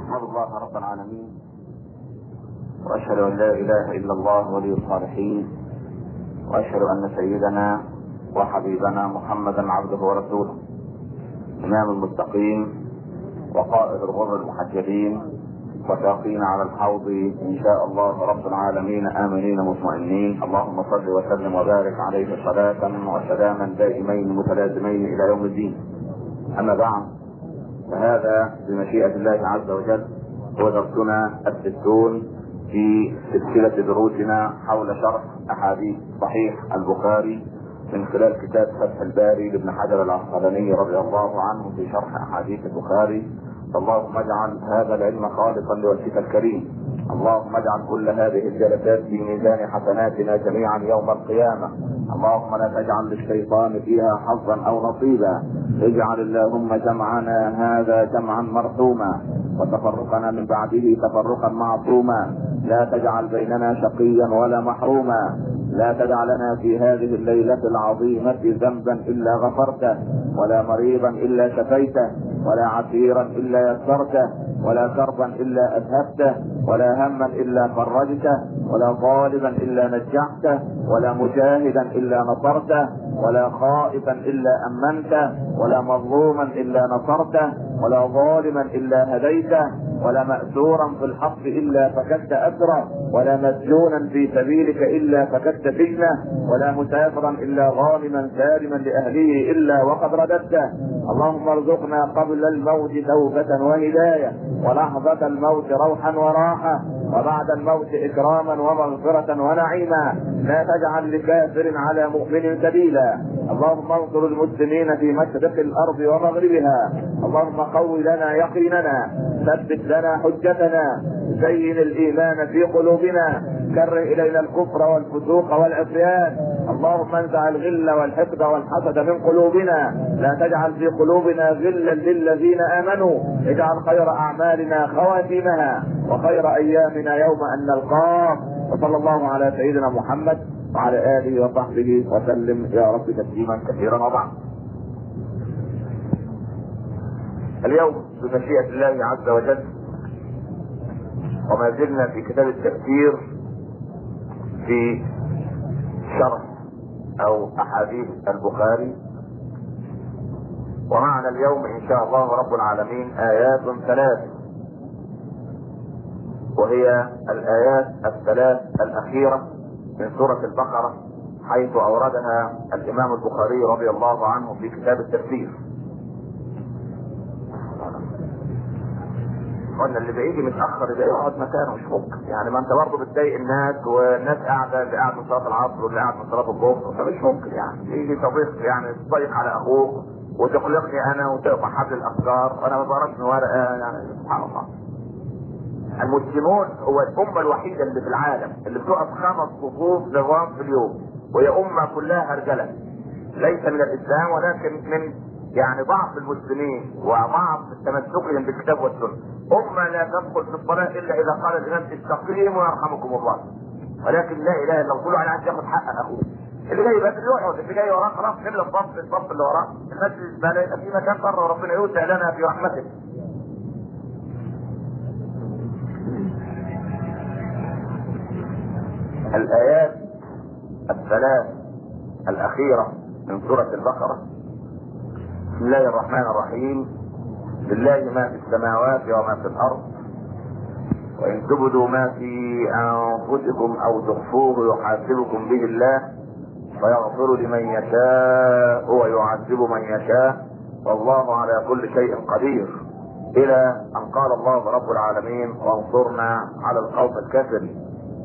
احمد الله رب العالمين، واشهد ان لا اله الا الله ولي الصالحين، واشهد ان سيدنا وحبيبنا محمدا عبده ورسوله، امام المتقين وقائد الغر المحجلين، وساقين على الحوض ان شاء الله رب العالمين امنين مطمئنين. اللهم صل وسلم وبارك عليه صلاة وسلاما دائمين متلازمين الى يوم الدين. اما بعد، فهذا بمشيئة الله عز وجل هو درسنا الستون في سلسلة دروسنا حول شرح احاديث صحيح البخاري من خلال كتاب فتح الباري لابن حجر العسقلاني رضي الله عنه في شرح احاديث البخاري. اللهم اجعل هذا العلم خالصا لوجهك الكريم. اللهم اجعل كل هذه الجلسات في ميزان حسناتنا جميعا يوم القيامة. اللهم لا تجعل للشيطان فيها حظا او نصيبا. اجعل اللهم جمعنا هذا جمعا مرحوما، وتفرقنا من بعده تفرقا معصوما. لا تجعل بيننا شقيا ولا محروما. لا تدع لنا في هذه الليلة العظيمة ذنبا الا غفرته، ولا مريضا الا شفيته، ولا عسيرا الا يسرته، ولا كربا الا اذهبته، ولا هما الا فرجته، ولا ظالما الا نجحته، ولا مجاهدا الا نصرته، ولا خائفا الا امنته، ولا مظلوما الا نصرته، ولا ظالما الا هديته، ولا مأسورا في الحق الا فكدت اسره، ولا مسجونا في سبيلك الا فكدت سجنه، ولا مسافرا الا غانما سالما لاهله الا وقد رددته. اللهم ارزقنا قبل الموت توبة وهداية، ولحظة الموت روحا وراحة، وبعد الموت اكراما ومغفرة ونعيما. لا تجعل لكافر على مؤمن سبيلا. اللهم انصر المسلمين في مشرق الارض ومغربها. اللهم قوي لنا يقيننا، ثبت لنا حجتنا، زين الايمان في قلوبنا، كره الينا الكفر والفسوق والعصيان. اللهم انزع الغل والحقد والحسد من قلوبنا. لا تجعل في قلوبنا غلا للذين امنوا. اجعل خير اعمالنا خواتيمها، وخير ايامنا يوم ان نلقاك. وصلى الله على سيدنا محمد وعلى اله وصحبه وسلم يا رب تسليما كثيرا. وبعد، اليوم بمشيئة الله عز وجل وما زلنا في كتاب التفسير في شرح او احاديث البخاري، ومعنا اليوم ان شاء الله رب العالمين ايات ثلاث، وهي الايات الثلاث الاخيرة من سورة البقرة، حيث اوردها الامام البخاري رضي الله عنه في كتاب التفسير. قلنا اللي بيجي متاخر يبقى يقعد مكانه، مش ممكن يعني. ما انت برضه بتضايق الناس، والناس قاعده، اللي قاعد من صلاه العصر واللي قاعد من صلاه الظهر، فمش ممكن يعني يجي تضيق، يعني تضيق على اخوك وتخلقني انا وتقطع حبل الافكار وانا ما بعرفش ورقه، يعني سبحان الله. المسلمون هو الامه الوحيده اللي في العالم اللي بتقف 5 صفوف نظام في اليوم، وهي امه كلها هرجله، ليس من الاسلام ولكن من يعني ضعف المسلمين وضعف تمسكهم بالكتاب والسنه. امه لا تدخل في الصلاه الا اذا قال الامام استقيموا يرحمكم الله، ولكن لا اله الا الله. كله على عايز ياخد حق اخوه، اللي جاي بس يقعد، اللي جاي وراه خلاص نملى الصف اللي وراه. المسجد لا يبقى في مكان بره، وربنا يوسع لنا في رحمته. الايات الثلاث الاخيره من سوره البقره. بسم الله الرحمن الرحيم. لله ما في السماوات وما في الارض، وان تبدوا ما في انفسكم او تخفوه يحاسبكم به الله، فيغفر لمن يشاء ويعذب من يشاء، والله على كل شيء قدير، الى ان قال الله رب العالمين وانصرنا على القوم الكافرين.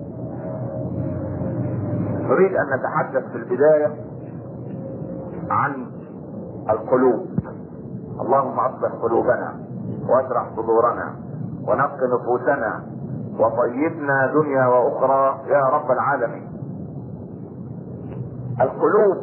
نريد ان نتحدث في البدايه عن القلوب. اللهم اصلح قلوبنا واشرح صدورنا ونق نفوسنا وطيبنا دنيا واخرى يا رب العالمين. القلوب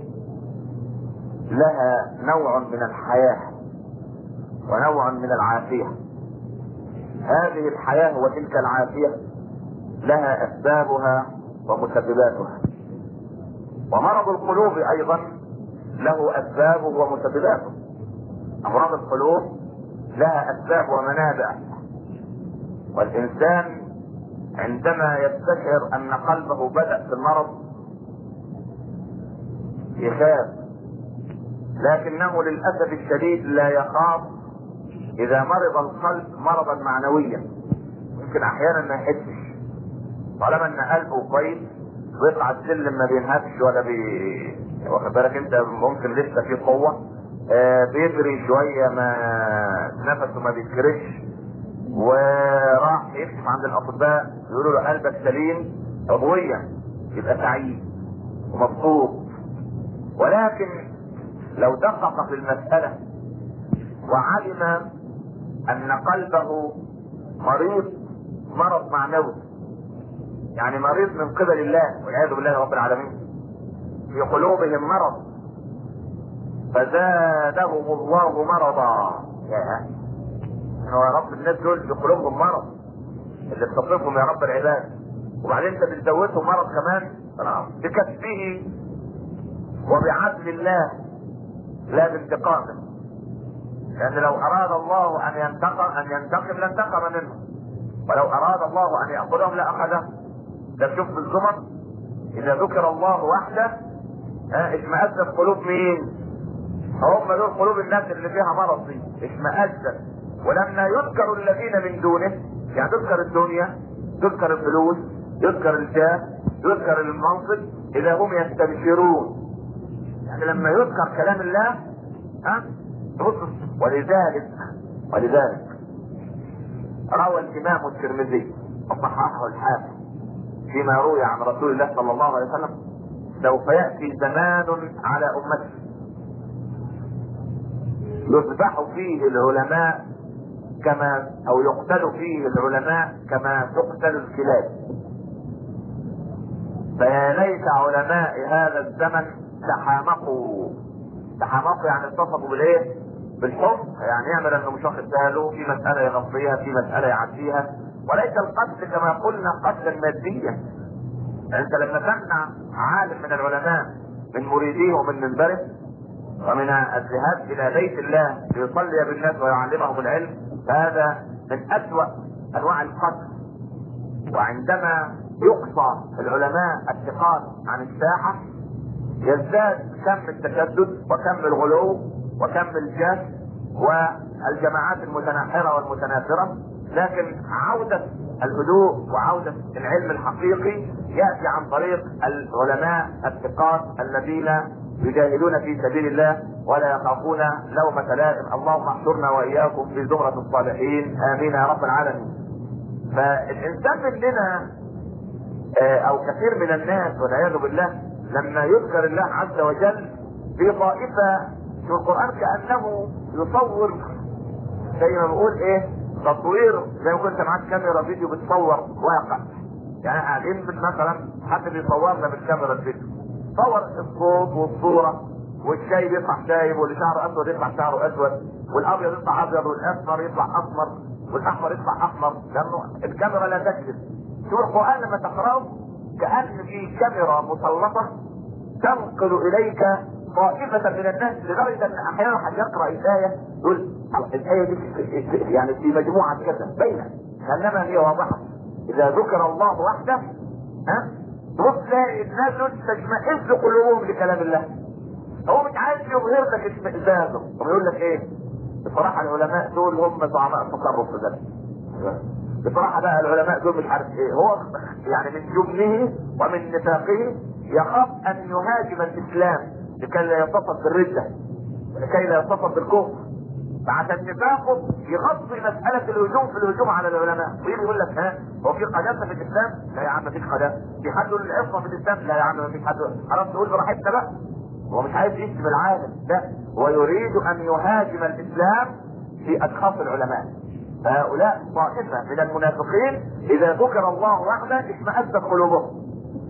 لها نوع من الحياة ونوع من العافية. هذه الحياة وتلك العافية لها اسبابها ومسبباتها، ومرض القلوب ايضا له اسبابه ومسبباته. امراض القلوب لها اسباب ومنابع. والإنسان عندما يستشعر أن قلبه بدأ في المرض يخاف، لكنه للأسف الشديد لا يخاف إذا مرض القلب مرضا معنويا. ممكن أحيانا ما يحسش، طالما أن قلبه كويس ويطلع السلم ما بينهكش ولا واخد بالك انت، ممكن لسه في قوة، بيجري شوية ما نفسه ما بيتكرش، وراح يكشف عند الأطباء يقولوا له قلبك سليم عضويا، يبقى سعيد ومبسوط. ولكن لو دقق في المسألة وعلم أن قلبه مريض مرض معنوي، يعني مريض من قبل الله والعياذ بالله رب العالمين، في قلوبهم مرض فزادهم الله مرضا. يا رب الناس دول في قلوبهم مرض اللي بتصفهم يا رب العباد، وبعدين انت بتزودهم مرض كمان بكسبه وبعدل الله لا بانتقامه، لان لو اراد الله ان ينتقم لانتقم منه، ولو اراد الله ان ياخذهم لاخذهم. ده شوف بالزمر اذا ذكر الله وحده اشمئزت قلوب مين؟ هم دول قلوب الناس اللي فيها مرض دي اشمئزت. ولما يذكر الذين من دونه، يعني تذكر الدنيا، تذكر الفلوس، يذكر الجاه، يذكر المنصب، اذا هم يستبشرون. يعني لما يذكر كلام الله تبص. ولذلك روى الامام الترمذي وصححه الحاكم فيما روي عن رسول الله صلى الله عليه وسلم: سوف يأتي زمان على امتي يذبح فيه العلماء او يقتل فيه العلماء كما تقتل الكلاب. فيا ليت علماء هذا الزمن تحامقوا يعني اتصفوا بالايه؟ بالحب، يعني يعمل انه مش واخد باله في مسألة يغطيها، في مسألة يعديها، وليس القتل كما قلنا قتلا ماديا. انت لما تمنع عالم من العلماء من مريديه ومن منبره ومن الذهاب الى بيت الله ليصلي بالناس ويعلمهم العلم، فهذا من اسوأ انواع القتل. وعندما يقصى العلماء الثقات عن الساحة يزداد كم التشدد وكم الغلو وكم الجهل والجماعات المتناحرة والمتنافرة. لكن عودة الهدوء وعودة العلم الحقيقي يأتي عن طريق العلماء الثقات الذين يجاهدون في سبيل الله ولا يخافون لومة لائم. اللهم احشرنا واياكم في زمرة الصالحين، امين يا رب العالمين. فالانسان مننا او كثير من الناس والعياذ بالله لما يذكر الله عز وجل في طائفة في القرآن كأنه يصور، زي ما بقول ايه، تصوير زي ما كنت معاك كاميرا فيديو بتصور واقع. يعني قاعدين مثلا حد بيصورنا بالكاميرا الفيديو، صور الصوت والصورة، والشاي بيطلع شايب، واللي شعره اسود يطلع شعره اسود، والابيض يطلع ابيض، والاسمر يطلع اسمر، والاحمر يطلع احمر، لانه الكاميرا لا تكذب. شوف القرآن لما تقرأه كأن في كاميرا مسلطة تنقل اليك طائفة من الناس، لدرجة ان احيانا حد يقرأ الآية يقول الآية دي يعني في مجموعة كذا بينها كأنما هي واضحة. اذا ذكر الله وحده تبص تلاقي الناس تشمئز قلوبهم لكلام الله. هو مش عايز يظهر لك اشمئزازه، ويقول لك ايه؟ بصراحة العلماء دول هم زعماء التصرف في ذلك. بصراحة بقى العلماء دول مش عارف ايه. هو يعني من جبنه ومن نفاقه يخاف ان يهاجم الاسلام لكي لا يتصف بالردة ولكي لا يتصف بالكفر، فعشان نفاقه يغطي مسألة الهجوم على العلماء، ويجي يقول لك هو في قداسة في الاسلام؟ لا يا عم مفيش قداسة. في حد يقول العصمة في الاسلام؟ لا يا عم مفيش حد. خلاص نقول براحتنا بقى. هو مش عايز يشتم العالم، لا، هو يريد ان يهاجم الاسلام في اشخاص العلماء. هؤلاء طائفة من المنافقين اذا ذكر الله وحده اشمئزت قلوبهم.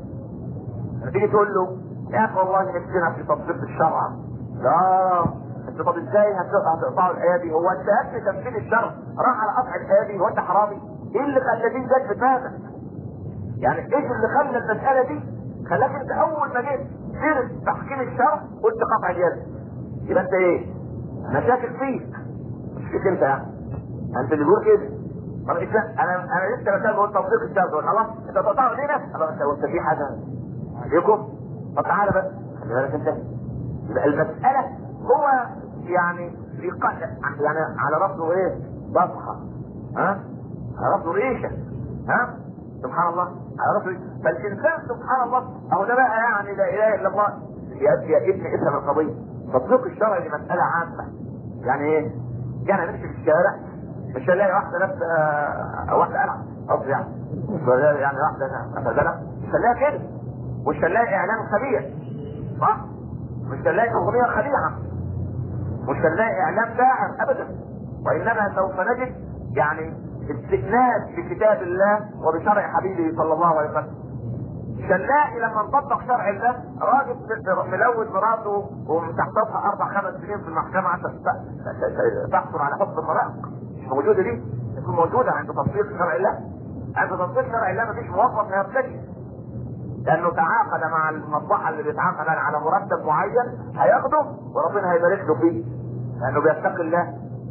تيجي تقول له يا اخي والله نفسنا في تطبيق الشرع، لا انت طب ازاي هتقطعوا الايه دي؟ هو انت قبل تنفيذ الشرع راح على قطع الايه دي؟ هو انت حرامي؟ ايه اللي خلى دي جت في دماغك؟ يعني ايه اللي خلى المساله دي خلاك انت اول ما جيت سير تحكيم الشرع قلت قطع اليد؟ يبقى انت ايه؟ مشاكل فيك، مش فيك انت، يعني انت اللي بيقول كده. طب انا لسه بسال بقول تطبيق الشرع، بقول خلاص انت تقطعوا لينا، خلاص انت في حاجه عليكم، طب تعالى بس خلي بالك انت. يبقى المساله هو يعني يعني على راسه ايه؟ بصحه، ها؟ على راسه ريشه، ها؟ سبحان الله، على راسه ريشه. فالانسان سبحان الله اهو ده بقى يعني لا اله الا الله. يا ابني افهم القضيه. تطبيق الشرع دي مساله عامه. يعني ايه؟ يعني نمشي في الشارع مش هنلاقي واحده لابسه واحده قلعه قصدي يعني واحده مثلا مش هنلاقيها كده، مش هنلاقي اعلان خبيث، صح؟ مش هنلاقي اغنيه خليعه، مش هنلاقي اعلان داعر ابدا، وانما سوف نجد يعني استئناس بكتاب الله وبشرع حبيبه صلى الله عليه وسلم. مش هنلاقي لما نطبق شرع الله راجل ملوث مراته ومتحتفها 4-5 سنين في المحكمه عشان تحصل على حكم المراهق. مش موجوده دي، تكون موجوده عند تطبيق شرع الله. عند تطبيق شرع الله مفيش موظف هيرتكب، لانه تعاقد مع المصلحه اللي بيتعاقد على مرتب معين هياخده وربنا هيبارك له فيه لانه بيتقي الله.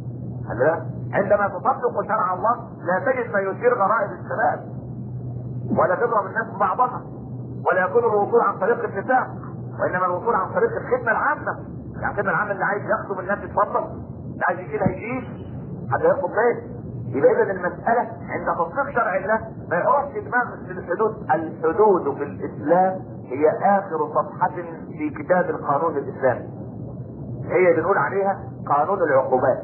عندما تطبق شرع الله لا تجد ما يثير غرائب الشباب، ولا تضرب الناس بعضها، ولا يكون الوصول عن طريق النفاق، وانما الوصول عن طريق الخدمه العامه. يعني الخدمه العامه اللي عايز يخدم الناس يتفضل، اللي عايز يشيل هيشيل، حتى ياخد باله. يبقى اذا المساله عند تطبيق شرع الله ما يقعدش دماغ الحدود في الاسلام هي اخر صفحه في كتاب القانون الاسلامي. هي بنقول عليها قانون العقوبات.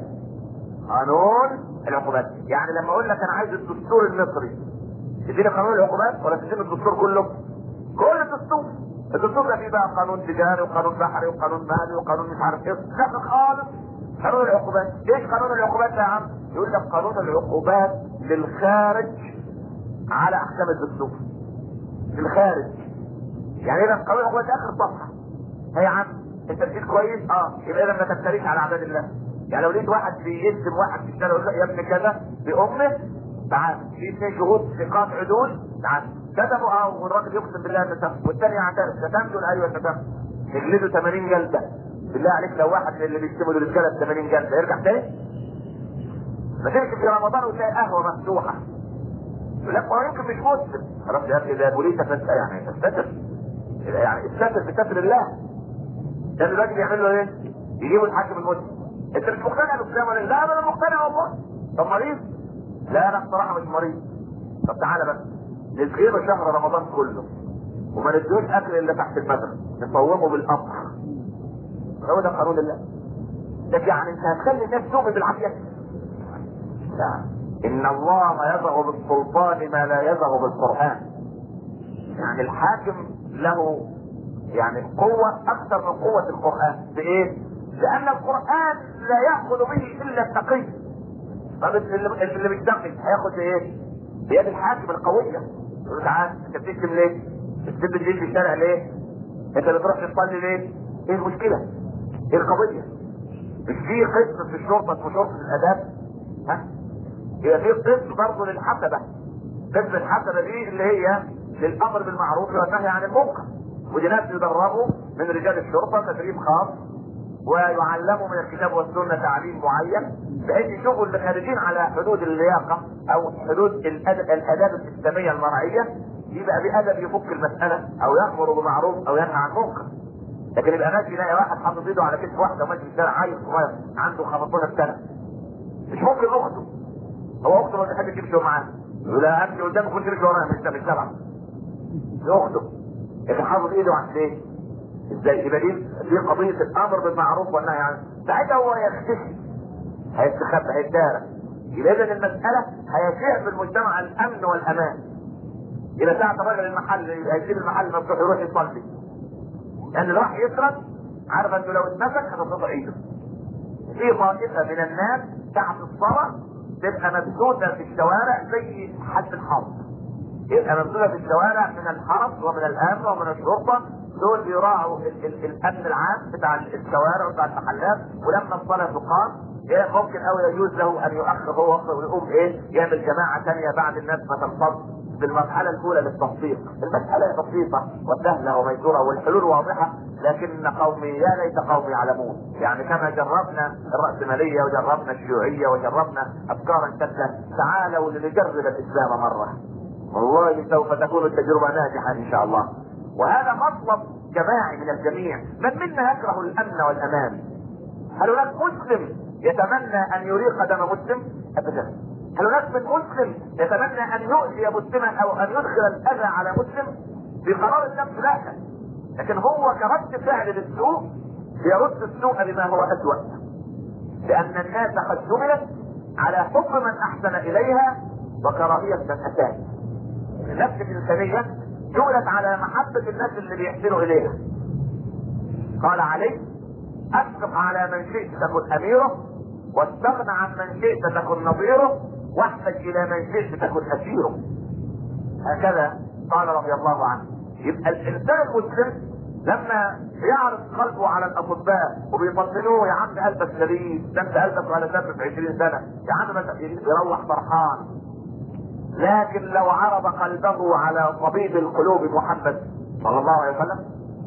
قانون العقوبات، يعني لما اقول لك انا عايز الدستور المصري تديني قانون العقوبات ولا تديني الدستور كله؟ كل الدستور. الدستور ده فيه بقى قانون تجاري وقانون بحري وقانون مالي وقانون مش عارف ايه، لا خالص. قانون العقوبات، ايش قانون العقوبات ده يا عم؟ يقول لك قانون العقوبات للخارج على احكام الدستور. للخارج. يعني اذا قانون العقوبات اخر صفحه. هي يا عم انت مشيت كويس؟ يبقى اذا ما تفتريش على اعداد الله. يعني لو لقيت واحد بيشتم واحد في الشارع يقول له يا ابن كذا بامه، تعال في 2 شهود ثقات عدول، تعال كتبوا والراجل يقسم بالله انه شتم والثاني يعترف شتمت ولا ايوه شتمت، يجلده 80 جلده. بالله عليك لو واحد من اللي بيشتموا دول اتجلد 80 جلده يرجع تاني؟ ما تمشي في رمضان وتلاقي قهوه مفتوحه يقول لك هو يمكن مش مسلم، خلاص يا اخي ده بوليسك يعني استتر، يعني استتر بستر الله. ده الراجل يعمل له ايه؟ يجيبوا الحاكم المسلم. انت مش مقتنع بالاسلام ولا لا؟ انا مقتنع والله. طب مريض؟ لا انا بصراحه مش مريض. طب تعالى بس نسقيه شهر رمضان كله وما نديهوش اكل الا تحت المغرب، نصومه بالقطر. هو ده قانون الله. ده يعني انت هتخلي الناس تؤمن بالعافيه؟ لا، ان الله يزغ بالسلطان ما لا يزغ بالقران. يعني الحاكم له يعني قوه اكثر من قوه القران. بايه؟ لان القران لا ياخذ به الا التقي. طب اللي مش تقي هياخد ايه؟ بيد الحاكم القويه. يقول تعال انت بتشتم ليه؟ بتسب الدين في الشارع ليه؟ انت بتروح تصلي ليه؟ ايه المشكله؟ ايه القضيه؟ مش في قسم في الشرطه اسمه شرطه الاداب؟ ها؟ يبقى في قسم برضه للحسبه. قسم الحسبه دي اللي هي للامر بالمعروف والنهي عن المنكر. ودي ناس يدربوا من رجال الشرطه تدريب خاص ويعلموا من الكتاب والسنه تعليم معين بحيث يشوفوا اللي خارجين على حدود اللياقه او حدود الاداب الاسلاميه المرعيه، يبقى بادب يفك المساله او يامر بمعروف او ينهى عن منكر. لكن يبقى ماشي يلاقي واحد حاطط ايده على كتف واحده وماشي في الشارع عيل صغير عنده 15 سنه، مش ممكن اخته. هو اخته ما بيحبش يمشي معاه، يقول لها امشي قدامك كنت تمشي ورايا مش تبع اخته. لكن حاطط ايده على ايه؟ ازاي؟ يبقى دي قضيه الامر بالمعروف والنهي عنه. ساعتها هو هيختفي، هيستخبى، هيتدارى. يبقى اذا المساله هيشيع في المجتمع الامن والامان. الى ساعه الراجل المحل هيسيب المحل مفتوح يروح يصلي، لان اللي راح يسرق عارف انه لو اتمسك هتتقطع ايده. في طائفه من الناس ساعه الصلاه تبقى مبثوثه في الشوارع زي حد الحرب، يبقى مبثوثه في الشوارع من الحرس ومن الامن ومن الشرطه. دول بيراعوا الامن العام بتاع الشوارع وبتاع المحلات، ولما الصلاه تقام ممكن او يجوز له ان يؤخر هو ويقوم ايه؟ يعمل جماعه ثانيه بعد الناس ما تنفض بالمرحلة الأولى للتصديق. المسألة بسيطة وسهلة وميسورة والحلول واضحة، لكن قومي يا ليت قومي يعلمون. يعني كما جربنا الرأسمالية وجربنا الشيوعية وجربنا أفكارا شتى، تعالوا لنجرب الإسلام مرة، والله سوف تكون التجربة ناجحة إن شاء الله. وهذا مطلب جماعي من الجميع. من منا يكره الأمن والأمان؟ هل هناك مسلم يتمنى أن يريق دم مسلم؟ أبدا. هل هناك من مسلم يتمنى أن يؤذي مسلما أو أن يدخل الأذى على مسلم؟ في قرار النفس لا، لكن هو كرد فعل للسوء يرد السوء بما هو أسوأ، لأن الناس قد جبلت على حب من أحسن إليها وكراهية من أساء. النفس الإنسانية جبلت على محبة الناس اللي بيحسنوا إليها. قال عليه: أشفق على من شئت تكن أميره، واستغنى عن من شئت تكن نظيره، واحتج إلى من شئت تكن أسيره. هكذا قال رضي الله عنه. يبقى الإنسان المسلم لما يعرض قلبه على الأطباء وبيطمنوه: يا عم قلبك سليم، ده انت قلبك على سبب 20 سنة، يا عم يروح فرحان. لكن لو عرض قلبه على طبيب القلوب محمد صلى الله عليه وسلم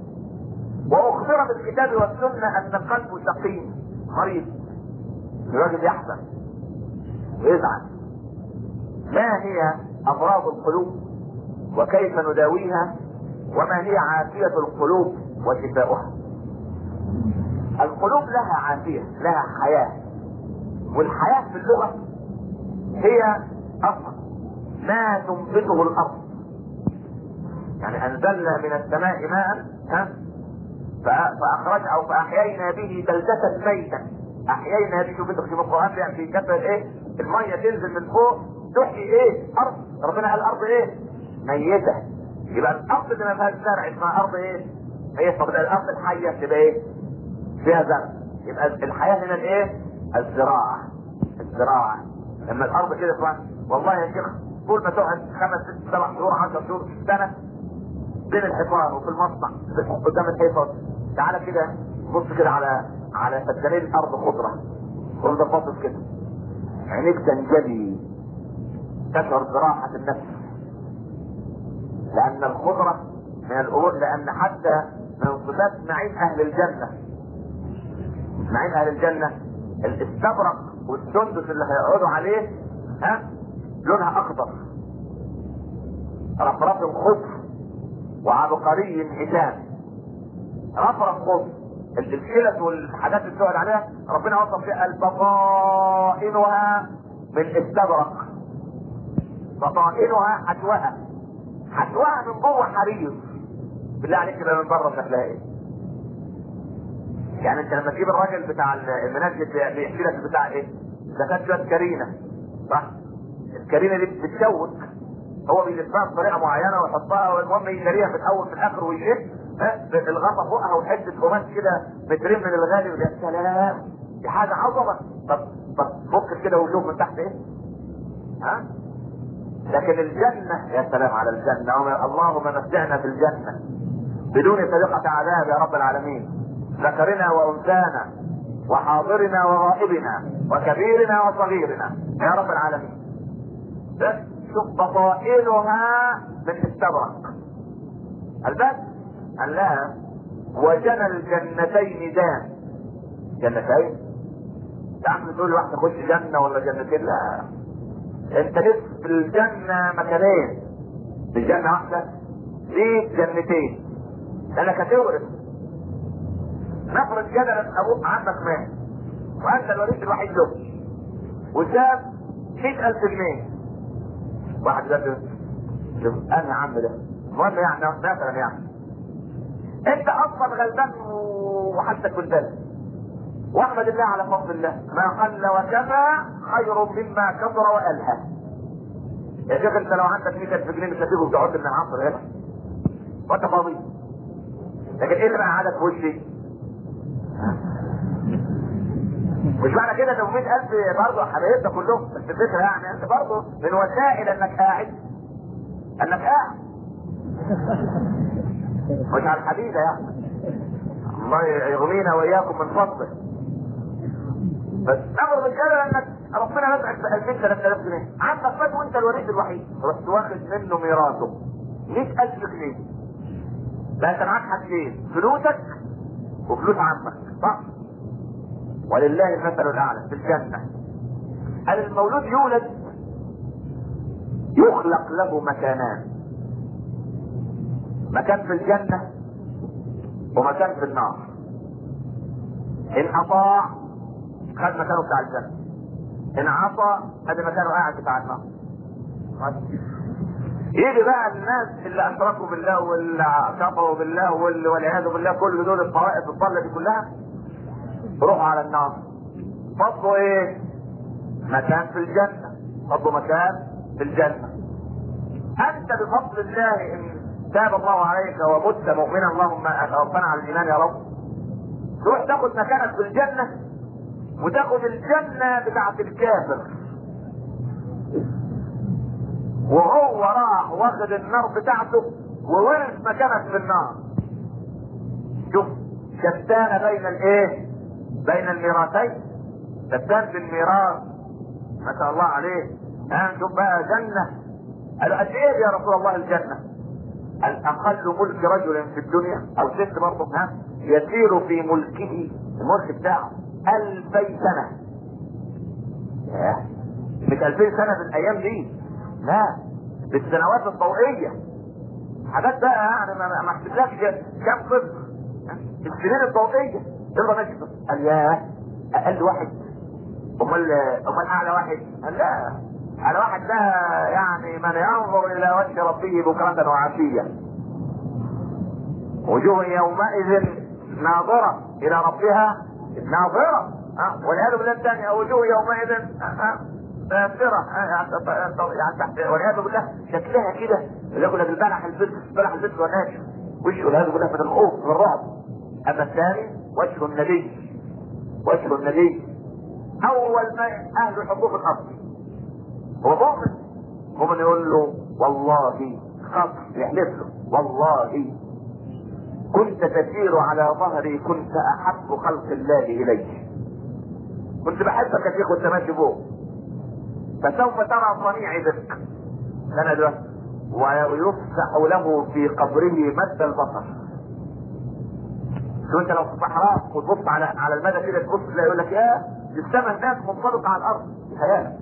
واخبر بالكتاب والسنة ان قلبه سقيم مريض، الراجل يحزن ويزعل. ما هي امراض القلوب وكيف نداويها وما هي عافية القلوب وشفاؤها؟ القلوب لها عافية، لها حياة، والحياة في اللغة هي اصلا ما تنبته الارض. يعني انزلنا من السماء ماء فاخرج او فاحيينا به بلدة ميتا. احيينا به، شوف في القرآن يعني في كتاب ايه؟ المية تنزل من فوق تحيي ايه؟ ارض. ربنا قال الارض ايه؟ ميتة. يبقى الارض اللي ما فيهاش زرع اسمها ارض ايه؟ هي طب الارض الحية تبقى ايه؟ فيها زرع. يبقى الحياة هنا الايه؟ الزراعة. الزراعة لما الارض كده اسمها، والله يا شيخ طول ما تقعد 5 6 7 شهور 10 شهور في السنة بين الحيطان وفي المصنع قدام الحيطان، تعالى كده بص كده على فدانين الارض خضرة، وانت باصص كده عينيك تنجلي، تشعر براحة النفس، لان الخضرة من الامور، لان حتى من صفات نعيم اهل الجنة، نعيم اهل الجنة الاستبرق والسندس اللي هيقعدوا عليه لونها اخضر، رفرف خضر وعبقري حسان. رفرف خضر، الكلس والحاجات اللي بتقعد عليها ربنا وصف فيها بطائنها من استبرق، بطائنها حشوها، حشوها من جوه حرير. بالله عليك كده من بره شكلها ايه؟ يعني انت لما تجيب الراجل بتاع المنجد بيحكي لك بتاع ايه؟ ده كانت شويه كرينه، صح؟ الكرينه دي بتشوك، هو بيلفها بطريقه معينه ويحطها، والمهم يجريها في الاول في الاخر ويشد الغطا فوقها وحته قماش كده مترين من الغالي. ويا سلام، دي حاجه عظمه. طب فك كده وشوف من تحت ايه؟ لكن الجنه، يا سلام على الجنه، اللهم متعنا في الجنه بدون سابقه عذاب يا رب العالمين، ذكرنا وانثانا وحاضرنا وغائبنا وكبيرنا وصغيرنا يا رب العالمين. بس شوف بطائنها من استبرق. البس قال لها: وجنى الجنتين دان. جنتين؟ تعمل تقول واحدة خش جنة ولا جنتين؟ لا، انت لسه في الجنة مكانين، في جنة واحدة دي جنتين، لانك هتورث. نفرض جدلا ابوك عمك مات وانت الوريث الوحيد له وساب 100,000 جنيه. واحد قال: شوف انا عم ده المهم يعني مثلا يعني انت اصلا غلبان وحالتك بالبلد، واحمد الله على فضل الله، ما قل وكفى خير مما كثر والهى. يا شيخ انت لو عندك 100,000 جنيه مش هتيجي وتقعد من العصر هنا وانت فاضي، لكن ايه اللي بقى عادك في وشي؟ مش معنى كده ان 100,000 برضه حبايبنا كلهم، بس الفكره يعني انت برضه من وسائل انك قاعد، مش على الحديده يعني. الله يغنينا واياكم من فضله. بس امر بالجلال انك ربنا رزقك ب 2000 3000 جنيه، عندك مات وانت الوريث الوحيد، رحت واخد منه ميراثه 100000 جنيه. بقى انت معاك حاجتين، فلوسك وفلوس عمك، صح؟ ولله المثل الاعلى في الجنه. قال المولود يولد يخلق له مكانان، مكان في الجنه ومكان في النار. ان اطاع خد مكانه بتاع الجنه، ان عصى خد مكانه قاعد بتاع النار. يجي بقى الناس اللي اشركوا بالله واللي كفروا بالله والعياذ بالله، كل دول الطوائف الضاله دي كلها روحوا على النار. فضلوا ايه؟ مكان في الجنه، فضلوا مكان في الجنه. انت بفضل الله ان تاب الله عليك ومت مؤمنا، اللهم توفنا على الايمان يا رب، تروح تاخد مكانك في الجنه وتاخد الجنه بتاعت الكافر، وهو راح واخد النار بتاعته وورث مكانك في النار. شوف شتان بين الايه؟ بين الميراثين، شتان في الميراث، ما شاء الله عليه. شوف بقى جنة. قالوا قد ايه يا رسول الله الجنة؟ الاقل ملك رجل في الدنيا او ست برضه يسير في ملكه، الملك بتاعه 2000 سنة. مش 2000 سنة في الايام دي، لا، بالسنوات الضوئية. حاجات بقى يعني ما احسبلكش كام صفر، السنين الضوئية تبقى ماشي. قال ياه، اقل واحد، امال اعلى واحد؟ قال لا، اعلى واحد ده يعني من ينظر الى وجه ربه بكرة وعشية، وجوه يومئذ ناظرة الى ربها ناظرة، والعياذ بالله الثانية وجوه يومئذ ناظرة، يعني تحت والعياذ بالله شكلها كده يقول لك البلح البس وناشف وشه والعياذ بالله من الخوف من الرعب. اما الثاني وجه النبي، وجه النبي اول ما اهل حقوق الارض هو مؤمن يقول له والله، خاطر يحلف له والله كنت تسير على ظهري كنت احب خلق الله اليك، كنت بحبك يا شيخ وانت ماشي فوق، فسوف ترى صنيعي بك انا ده، ويفسح له في قبره مد البصر. شو انت لو في الصحراء وتبص على المدى كده تبص تلاقي يقول لك يا السماء هناك منطبقه على الارض، خيال.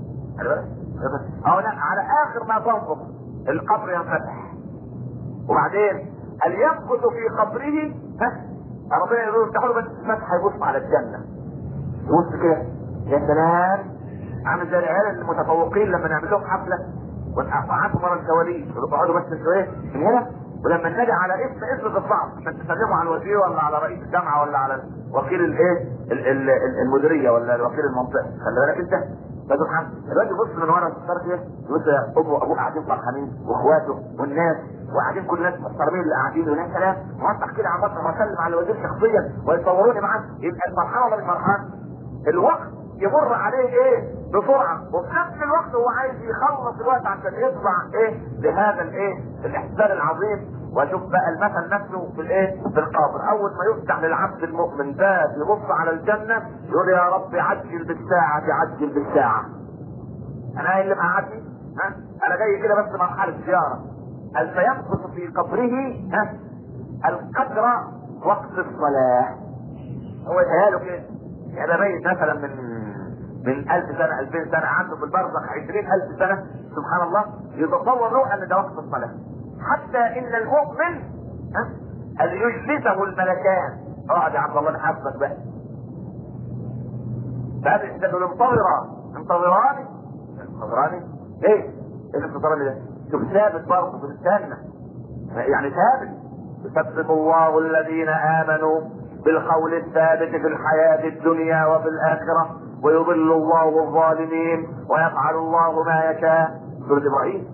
او لا، على اخر ما تنظر القبر ينفتح، وبعدين اللي يمكث في قبره ربنا يقول افتحوا له بس الفتح هيبص على الجنه، يبص كده يا سلام، عامل زي العيال المتفوقين لما نعمل لهم حفله ونقعدهم ورا الكواليس ويقعدوا بس شويه من هنا، ولما ننادي على اسم تطلعوا عشان تسلموا على الوزير ولا على رئيس الجامعه ولا على وكيل الايه المديريه ولا وكيل المنطقه. خلي بالك انت لازم حد الراجل يبص من ورا الستار كده، يبص امه وابوه قاعدين فرحانين واخواته والناس وقاعدين كل الناس محترمين اللي قاعدين، ويا سلام موثق كده على مطرح واسلم على الوزير شخصيا ويصوروني معاه، يبقى فرحان ولا مش فرحان؟ الوقت يمر عليه ايه بسرعه، وفي نفس الوقت هو عايز يخلص الوقت عشان يطلع ايه لهذا الايه الاحسان العظيم. واشوف بقى المثل نفسه في الايه في القبر، اول ما يفتح للعبد المؤمن باب يبص على الجنه يقول يا رب عجل بالساعه عجل بالساعه. انا اللي مقعدني انا جاي كده بس مرحله زياره. هل سيمكث في قبره القدر وقت الصلاه. هو يتهيأله كده يعني ميت مثلا من 1000 سنة 2000 سنة عنده في البرزخ 20,000 سنة، سبحان الله، يتصور له ان ده وقت الصلاة. حتى ان المؤمن ان يجلسه الملكان، اقعد يا عبد الله نحاسبك بقى، فهذه ده انتظراني ايه الانتظاراني ده؟ شوف ثابت برضه بنستنى يعني ثابت. يثبت الله الذين امنوا بالقول الثابت في الحياة الدنيا وفي الآخرة ويضل الله الظالمين ويفعل الله ما يشاء. سورة إبراهيم.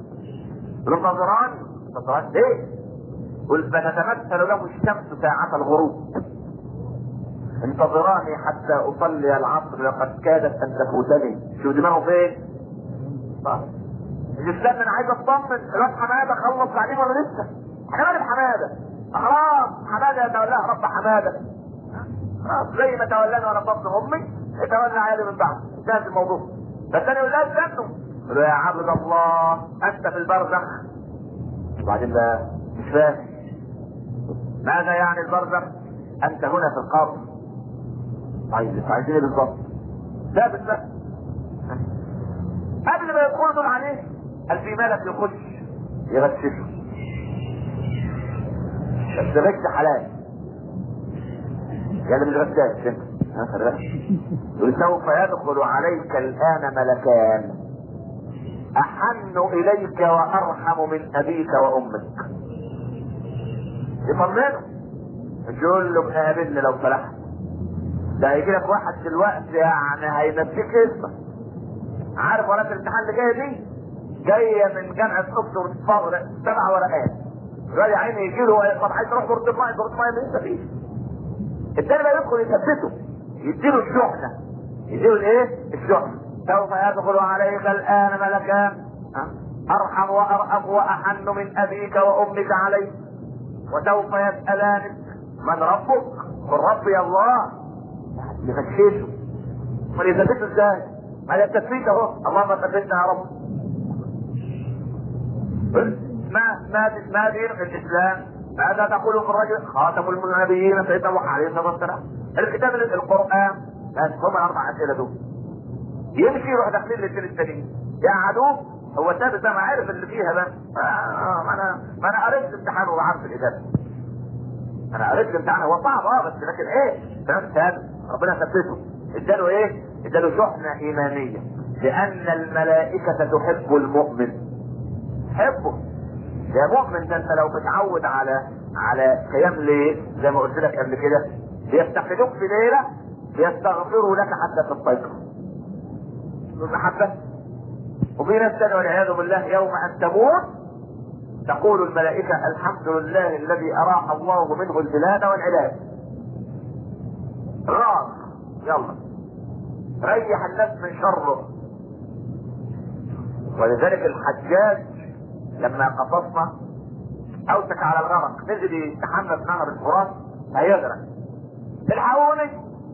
النظران ليه؟ قل فتتمثل له الشمس ساعة الغروب انتظراني حتى أصلي العصر لقد كادت أن تفوتني. شو دماغه فين؟ الإسلام أنا عايز أطمن الواد حمادة خلص تعليم ولا لسه؟ احنا مالي بحمادة؟ خلاص حمادة يتولاه رب حمادة، زي ما تولاني وانا بطن امي يتولى عيالي من بعد. انتهت الموضوع. فالثاني يقول لا استنوا، يقول له يا عبد الله انت في البرزخ. وبعدين بقى مش فاهم ماذا يعني البرزخ؟ انت هنا في القبر. عايزين ايه بالظبط؟ ثابت بقى. قبل ما يدخلوا دول عليه قال في ملك يخش يغششه، بس غش حلال. يا اللي مش غشاش انت يقول سوف يدخل عليك الان ملكان احن اليك وارحم من ابيك وامك. يطمنه، مش يقول له قابلني لو سمحت. ده هيجي لك واحد دلوقتي يعني هينسيك اسمك. عارف ورقه الامتحان اللي جايه دي؟ جايه من جامعه اكسفورد وتتفرج 7 ورقات. الراجل يا عيني يجي له طب عايز تروح بورتو ماي اللي انت فيه. التاني بقى يدخل يثبته، يديله الشحنه، يديله الايه؟ الشحنه. سوف يدخل عليك الان ملكان ارحم وارأف واحن من ابيك وامك عليك، وسوف يسألانك من ربك؟ قل ربي الله. يغششه. امال يثبته ازاي؟ هذا التثبيت اهو، اللهم ثبتنا يا رب. ما دين الاسلام؟ ماذا تقول في الرجل؟ خاتم النبيين سيدنا محمد عليه الصلاه والسلام. الكتاب القران بس هم 4 اسئله دول. يمشي يروح داخلين للدين التانيين يقعدوه. هو ثابت ده ما عارف اللي فيها بقى. ما انا قريت الامتحان وعارف الاجابه. انا قريت الامتحان هو صعب بس لكن ايه؟ ثابت. ربنا ثبته. اداله ايه؟ اداله شحنه ايمانيه، لان الملائكه تحب المؤمن. حبه يا مؤمن. ده انت لو متعود على قيام ليل زي ما قلت لك قبل كده، بيفتقدوك في ليله بيستغفروا لك حتى تستيقظ. المحبه. وفي ناس تانية والعياذ بالله يوم ان تموت تقول الملائكه الحمد لله الذي اراح الله منه البلاد والعباد. راح يلا ريح الناس من شره. ولذلك الحجاج لما قصصنا اوشك على الغرق، نزل يتحمى في نهر الفرات هيغرق. الحقوني.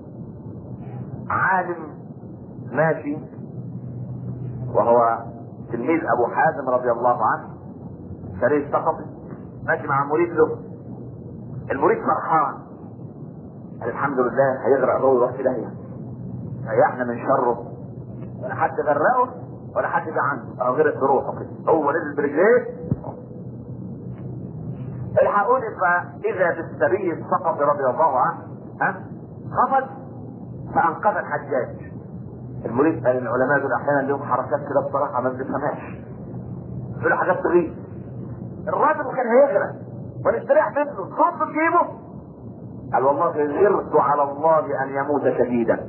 عالم ماشي وهو تلميذ ابو حازم رضي الله عنه، شريف ثقفي، ماشي مع مريد له. المريد فرحان، قال الحمد لله هيغرق هو يروح في داهيه، ريحنا من شره. ولا حد غرقه ولا حد جه عنده او غرق بروحه كده، هو نزل برجليه. الحقوني. فاذا بالسري الثقفي رضي الله عنه خفض فانقذ الحجاج. المريد قال العلماء دول احيانا لهم حركات كده بصراحه ما بنفهمهاش، دول حاجات تغيظ. الراجل كان هيغرق ونستريح منه، صوت تجيبه. قال والله غرت على الله ان يموت شديدا.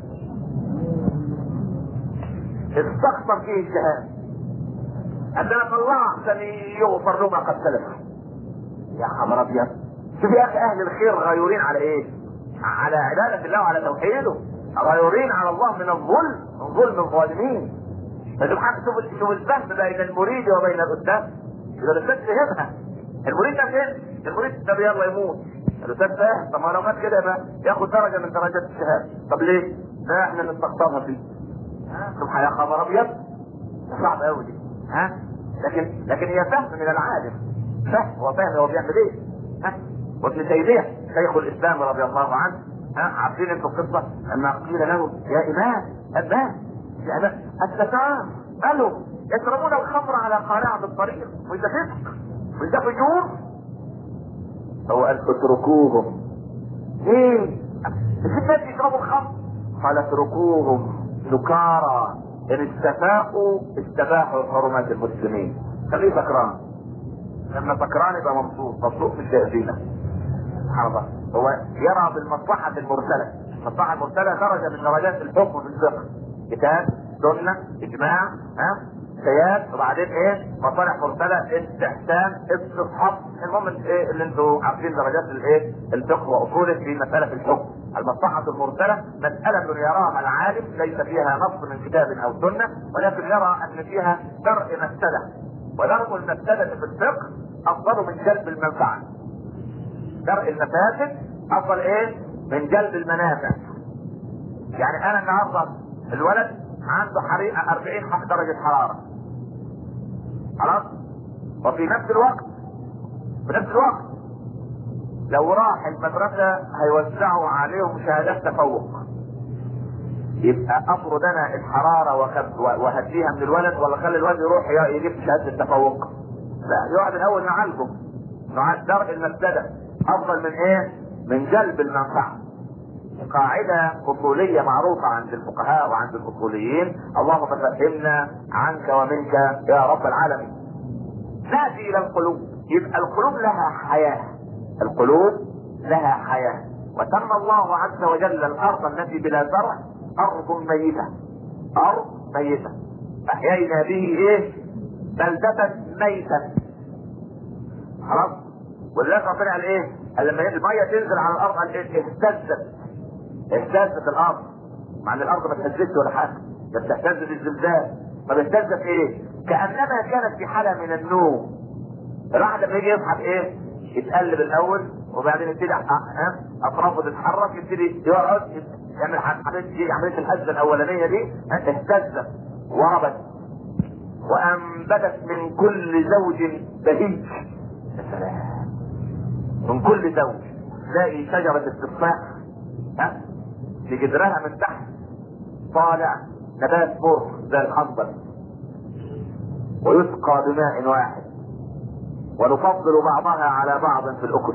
استخسر فيه الجهاد، عندنا الله عشان يغفر له ما قد سلف. يا خبر ابيض. شوف يا اخي اهل الخير غيورين على ايه؟ على عباده الله وعلى توحيده، غيورين على الله من ظلم الظالمين. شوف الفهم بين المريد وبين الاستاذ. اذا الاستاذ فهمها، المريد ده فين؟ المريد ده يلا يموت. الاستاذ فاهم. طب ما لو مات كده يبقى ياخد درجه من درجات الشهاده. طب ليه؟ لا احنا نستقطبها فيه. سبحان يا خبر ابيض. صعب قوي دي. لكن هي فهم من العالم. فهم، هو فاهم هو بيعمل ايه. وابن تيميه شيخ الاسلام رضي الله عنه، عارفين انتوا القصه لما قيل له يا امام الستان قالوا يشربون الخمر على قارعه الطريق وده فسق وده فجور. هو قال اتركوهم. ايه؟ الناس يشربوا الخمر؟ قال اتركوهم سكارى ان استفاقوا استباحوا حرمات المسلمين. خليه سكران. لما سكران يبقى مبسوط مش يأذينا. سبحان الله. هو يرى بالمصلحة المرسلة. المصلحة المرسلة درجة من درجات الحكم في الفقه. كتاب، سنة، اجماع، سياد، وبعدين ايه؟ مصالح مرسلة، استحسان، استصحاب. المهم ايه اللي انتوا عارفين درجات الايه؟ الفقه واصوله في مسألة الحكم. المصلحة المرسلة مسألة يراها العالم ليس فيها نص من كتاب او سنة، ولكن يرى ان فيها درء مفسدة. ودرء المفسدة في الفقه افضل من جلب المنفعة. درء المفاسد افضل ايه؟ من جلب المنافع. يعني انا النهارده الولد عنده حريقه 40 درجه حراره. خلاص. وفي نفس الوقت لو راح المدرسه هيوزعوا عليهم شهادات تفوق. يبقى افرض انا الحراره وهديها من الولد، ولا خلي الولد يروح يجيب شهاده التفوق؟ لا، يقعد الاول نعالجه. درء المفسده افضل من ايه؟ من جلب المنفعه. قاعده اصوليه معروفه عند الفقهاء وعند الاصوليين: اللهم فهمنا عنك ومنك يا رب العالمين. ناتي الى القلوب. يبقى القلوب لها حياه. وسمى الله عز وجل الارض التي بلا زرع ارض ميته. احيينا به ايه؟ بلدة ميتة. خلاص. ولذلك ربنا قال ايه؟ قال لما المية تنزل على الارض قال ايه؟ اهتزت الارض. مع ان الارض ما تهزتش ولا حاجه، بس اهتزت الزلزال. طب اهتزت ايه؟ كانما كانت في حاله من النوم. الواحد لما يجي يصحى ايه؟ يتقلب الاول، وبعدين يبتدي اطرافه تتحرك، يبتدي يقعد يعمل عمليه الهزه الاولانيه دي. اهتزت وربت وانبتت من كل زوج بهيج. يا سلام. من كل زوج. تلاقي شجره التفاح في جذرها من تحت طالع نبات مر زي الخنبل، ويسقى بماء واحد، ونفضل بعضها على بعض في الاكل.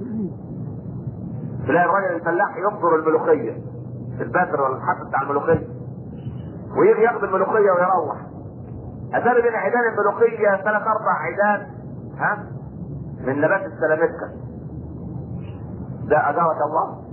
تلاقي الراجل الفلاح ينظر الملوخيه في البذر ولا الحب بتاع الملوخيه، ويجي ياخد الملوخيه ويروح. اتاري بين عيدان الملوخيه 3-4 عيدان من نبات السلامتكا. ده اجرك الله.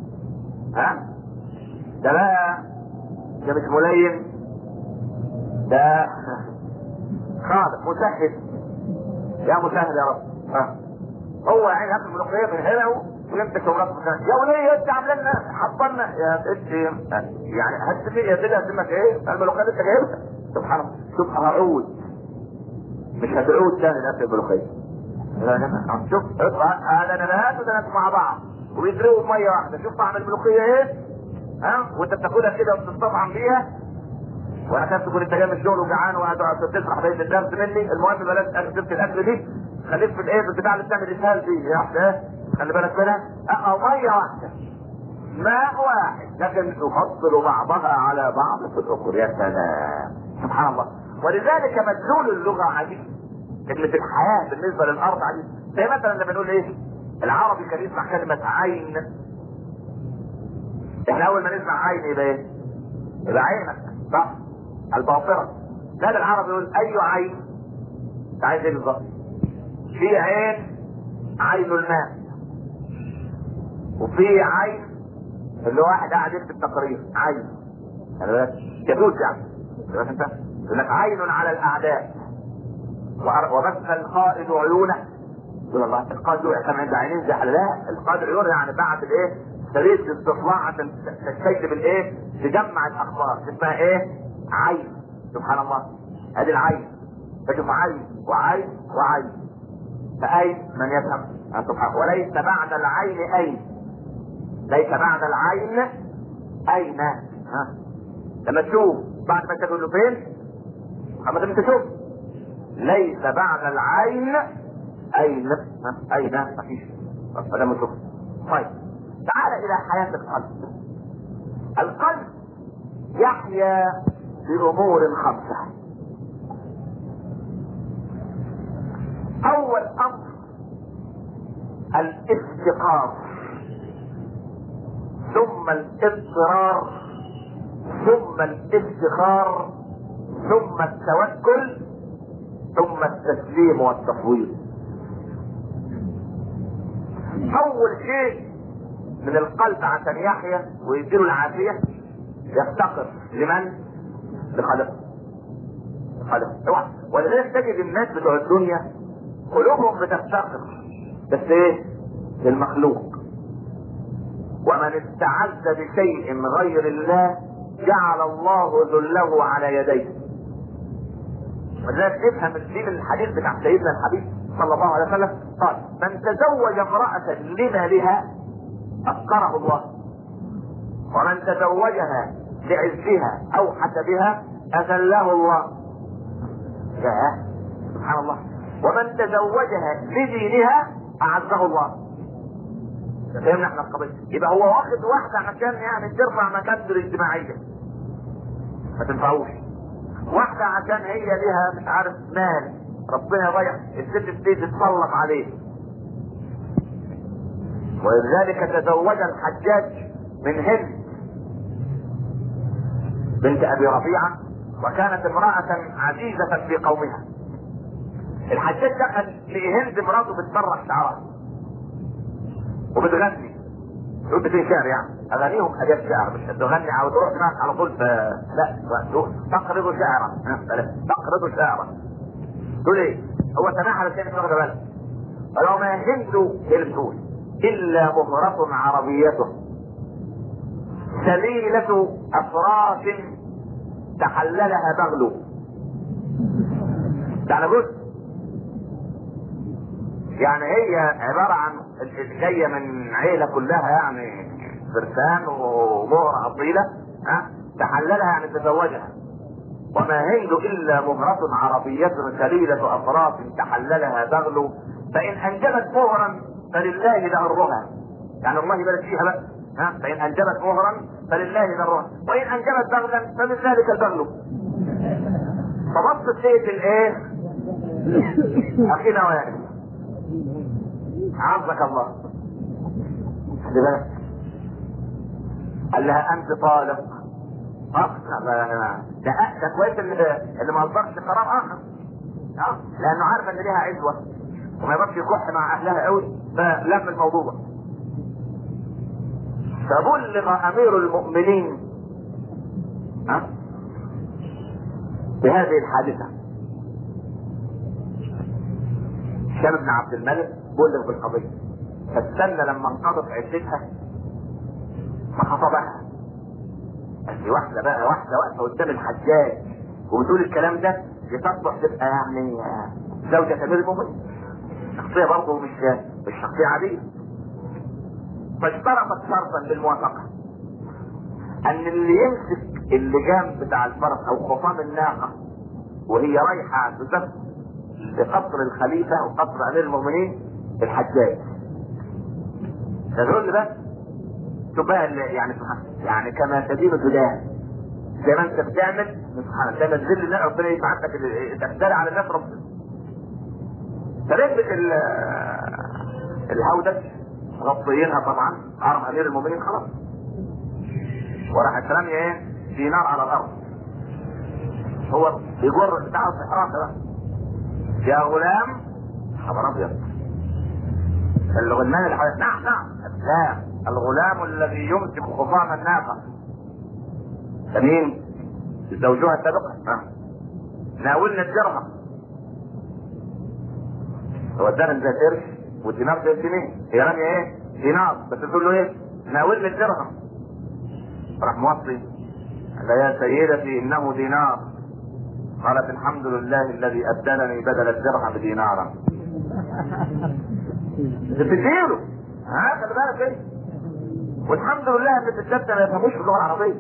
ده بقى ده مش ملين، ده خالق مسهل. يا مسهل يا رب. هو يعني ياكل الملوخيه من هنا ويمسك شغلات مسهل. يا وليه انت عامل لنا حطنا يا بنت يعني هات فيه كده هتمك ايه؟ الملوخيه اللي انت جايبها. سبحان الله. شوف هعود مش هتعود تاني لاكل الملوخيه. شوف هذا نبات وده مع بعض وبيدروا بميه واحده. شوف طعم الملوخيه ايه؟ وانت بتاكلها كده وبتستطعم بيها. وانا كنت تكون انت جاي من الشغل وجعان وهتقعد تسرح بين الدرس مني. المهم بلاش سبت الاكل دي، خليك في الايه؟ في البتاع اللي بتعمل اسهال دي يا واحده. خلي بالك منها. ميه واحده ماء واحد، لكن تفضل بعضها على بعض في الاخر. يا سلام. سبحان الله. ولذلك مدلول اللغه عجيب. كلمه الحياه بالنسبه للارض عجيب. زي مثلا لما نقول ايه؟ العربي كان يسمع كلمه عين. احنا اول ما نسمع عين يبقى ايه؟ يبقى عينك صح؟ الباطرة. لا، ده العربي يقول اي عين. انت عايز ايه بالظبط؟ في عين الماء، وفي عين اللي واحد قاعد يكتب تقرير عين كدوس يعني. انت يقول لك عين على الاعداء وبث القائد عيونه. يقول الله القائد كان عنده عينين زي لا، القائد عيونه يعني بعد الايه؟ سرية الاستطلاع عشان تستجلب الايه؟ تجمع الاخبار. اسمها ايه؟ عين. سبحان الله. ادي العين. تشوف عين وعين وعين. فاين من يفهم. سبحان. وليس بعد العين اين. ليس بعد العين اين. لما تشوف بعد ما تقول له فين؟ اما انت تشوف. ليس بعد العين اين. اين مفيش. فلما تشوف. طيب تعال الى حياة القلب. القلب يحيا بامور 5. اول امر الافتقار، ثم الاضطرار، ثم الافتخار، ثم التوكل، ثم التسليم والتفويض. اول شيء من القلب عشان يحيا ويديله العافية يفتقر لمن؟ لخالقه. ولذلك تجد الناس بتوع الدنيا قلوبهم بتفتقر بس ايه؟ للمخلوق. ومن استعز بشيء غير الله جعل الله ذله على يديه. ولذلك افهم الدين الحديث بتاع سيدنا الحبيب صلى الله عليه وسلم قال: من تزوج امرأة لمالها أفقره الله، ومن تزوجها لعزها او حسبها اذله الله. يا سبحان الله. ومن تزوجها لدينها اعزه الله. فهمنا احنا القضيه. يبقى هو واخد واحده عشان يعني ترفع مكانته الاجتماعيه، ما تنفعوش. واحده عشان هي ليها مش عارف مال، ربنا يضيع الست دي تتسلط عليه. ولذلك تزوج الحجاج من هند بنت ابي ربيعه، وكانت امراه عزيزه في قومها. الحجاج دخل لهند مراته بتسرح شعرها وبتغني، تقول بتنشار يعني اغانيهم ابيات شعر، مش تغني او تروح هناك على طول لا، تقرض شعرا، تقرض شعرا. تقول ايه؟ هو سمعها على كلمه واخده بالك. ولو ما هند البتول الا مهرة عربيته سليلة افراس تحللها بغل. يعني بص، يعني هي عبارة عن جاية من عيلة كلها يعني فرسان ومهرة أصيلة، تحللها يعني تزوجها. وما هند إلا مهرة عربية سليلة أفراس تحللها بغل، فإن أنجبت مهرا فلله درها. يعني الله يبارك فيها بقى. فإن أنجبت مهرا فلله درها، وإن أنجبت بغلا فمن ذلك البغل. فبصت لقيت الإيه؟ أخينا واقف. عزك الله. خلي بالك. قال لها انت طالق. ده كويس اللي ما اصدرش قرار اخر، لانه عارف ان ليها عزوه وما يقدرش يكح مع اهلها قوي، فلم الموضوع. فبلغ امير المؤمنين بهذه الحادثه. هشام بن عبد الملك بلغ بالقضيه، فاستنى لما انقضت عدتها فخطبها. دي واحده بقى، واحده واقفه قدام الحجاج وبتقول الكلام ده، تصبح تبقى يعني زوجة امير المؤمنين. شخصيه برضه مش شخصيه عاديه. فاشترطت شرطا للموافقه ان اللي يمسك اللجام بتاع الفرس او خصام الناقه وهي رايحه تزف لقصر الخليفه وقصر امير المؤمنين الحجاج. تقول بس تبان يعني يعني كما تدين تدان، زي ما انت بتعمل سبحان الله، زي ما تذل الله ربنا يبعت لك تفتري على الناس ربنا. فركبت الهودج غطيينها طبعا حرم امير المؤمنين خلاص، وراحت راميه ايه؟ دينار على الارض. هو بيجر بتاعه في حراسه بقى. يا غلام، خبر ابيض، الغلمان اللي حوالي نعم لا، الغلام الذي يمسك خصام الناقه مين؟ زوجها السابقه. ناولنا الدرهم. هو الدرهم زي القرش والدينار زي الجنيه، هي راميه ايه؟ دينار، بس تقول له ايه؟ ناولنا الدرهم. راح موصي قال يا سيدتي انه دينار. قالت الحمد لله الذي ابدلني بدل الدرهم دينارا. بتديله خلي بالك ايه؟ والحمد لله ان الستات ما يفهموش في اللغه العربيه.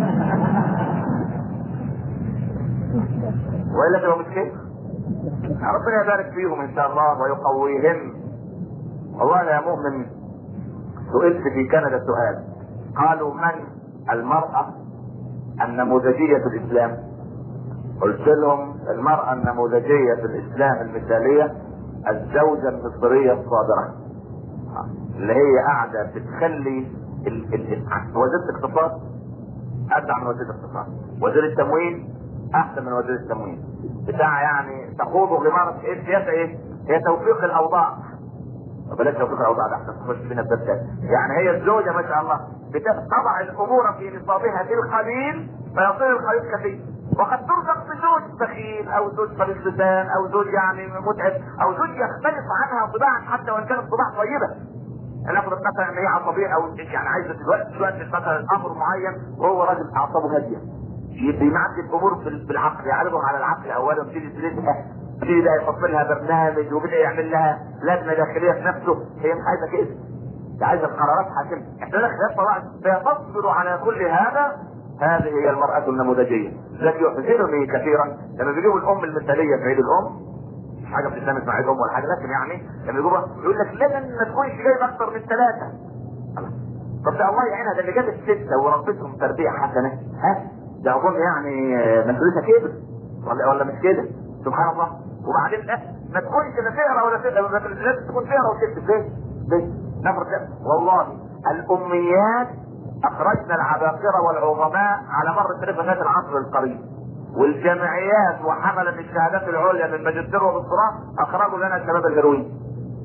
والا تبقى مشكله. ربنا يبارك فيهم ان شاء الله ويقويهم. والله يا مؤمن سئلت في كندا سؤال، قالوا من المرأة النموذجية في الاسلام؟ قلت لهم المرأة النموذجية في الاسلام المثالية الزوجة المصرية الصادرة، اللي هي قاعدة بتخلي وزير الاقتصاد ابدع من وزير الاقتصاد، وزير التموين احسن من وزير التموين بتاع، يعني تخوض غمارة ايه السياسة ايه؟ هي توفيق الاوضاع. بلاش توفيق الاوضاع ده احسن تخش فينا الدرس. يعني هي الزوجة ما شاء الله بتضع الامور في نصابها في القليل فيصير القليل كثير، وقد ترزق بزوج بخيل او زوج قليل لسان او زوج يعني متعب او زوج يختلف عنها طباعا حتى وان كانت طباع طيبة. ناخد مثلا ان هي عصبيه او يعني عايزه دلوقتي مثلا امر معين وهو راجل اعصابه هاديه، بيمعدي الامور بالعقل، يعرضهم على العقل اولا، يبتدي ده يحط لها برنامج وبدا يعمل لها لجنه داخليه في نفسه. هي مش عايزه كده، هي عايزه القرارات حاكمه. احنا خلاف طبعا فتصبر على كل هذا هذه هي المرأة النموذجية التي يحزنني كثيرا لما بيجيبوا الام المثالية في عيد الام. مش حاجة بتتلمس مع عيد الام ولا حاجة، لكن يعني لما يجيبوها يقول لك لازم ما تكونش جايب اكثر من 3. طب ده الله يعينها، ده اللي جابت 6 وربتهم تربية حسنة، ها ده اظن يعني مسؤوليتها كده ولا مش كده؟ سبحان الله. وبعدين ما تكونش لا تقرا ولا تقرا، لازم تكون تقرا وتكتب. ليه؟ نفرض والله الاميات اخرجنا العباقرة والعظماء على مر التاريخ لغايه العصر القريب، والجامعيات وحملة الشهادات العليا من ماجستير ودكتوراه اخرجوا لنا الشباب الهروين.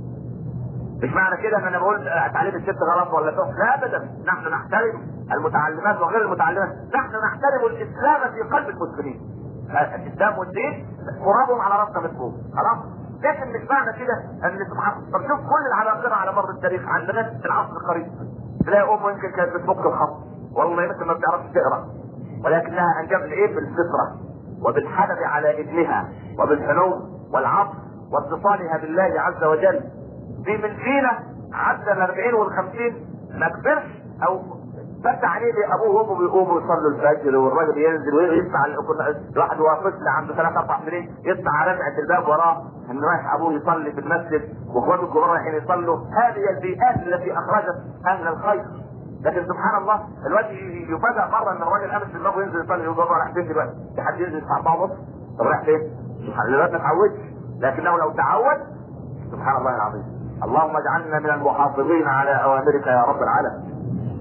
مش معنى كده ان انا بقول تعليم الست غلط ولا تحت، لا ابدا، نحن نحترم المتعلمات وغير المتعلمات، نحن نحترم الاسلام في قلب المسلمين. الاسلام والدين قرابهم على راسنا من فوق، خلاص. لكن مش معنى كده ان سبحان الله، طب شوف كل العباقرة على مر التاريخ عندنا في العصر القريب تلاقي امه يمكن كانت بتفك الخط، والله يمكن ما بتعرفش تقرا، ولكنها انجبت ايه؟ بالفطره وبالحدب على ابنها وبالحنو والعطف واتصالها بالله عز وجل. في من فينا عدى ال40 وال50 ما كبرش او فتح عليه ابوه وامه بيقوموا يصلوا الفجر، والراجل ينزل ويسمع الواحد وهو طفل عنده 3-4 سنين يسمع على رزعه الباب وراه ان رايح ابوه يصلي في المسجد واخواته الكبار رايحين يصلوا. هذه البيئات التي اخرجت اهل الخير. لكن سبحان الله الواد يفاجئ مره ان الراجل امس في الباب وينزل يصلي، يقول بابا رايح فين دلوقتي؟ في حد ينزل الساعه 4:30؟ طب رايح فين؟ سبحان الله الواد ما اتعودش، لكنه لو تعود سبحان الله العظيم. اللهم اجعلنا من المحافظين على اوامرك يا رب العالمين.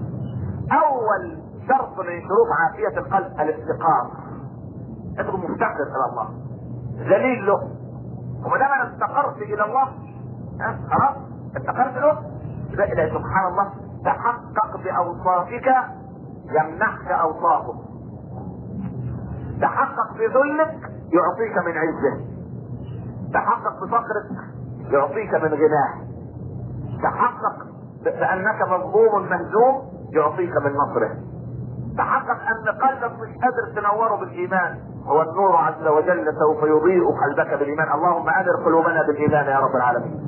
اول شرط من شروط عافية القلب الافتقار. انت مفتقر الى الله، ذليل له، وما دام انا افتقرت الى الله خلاص افتقرت له، يبقى سبحان الله تحقق باوصافك يمنحك اوصافه، تحقق بذلك يعطيك من عزه، تحقق بفقرك يعطيك من غناه، تحقق بانك مظلوم مهزوم يعطيك من نصره، تحقق ان قلبك مش قادر تنوره بالايمان، هو النور عز وجل سوف يضيء قلبك بالايمان. اللهم انر قلوبنا بالايمان يا رب العالمين.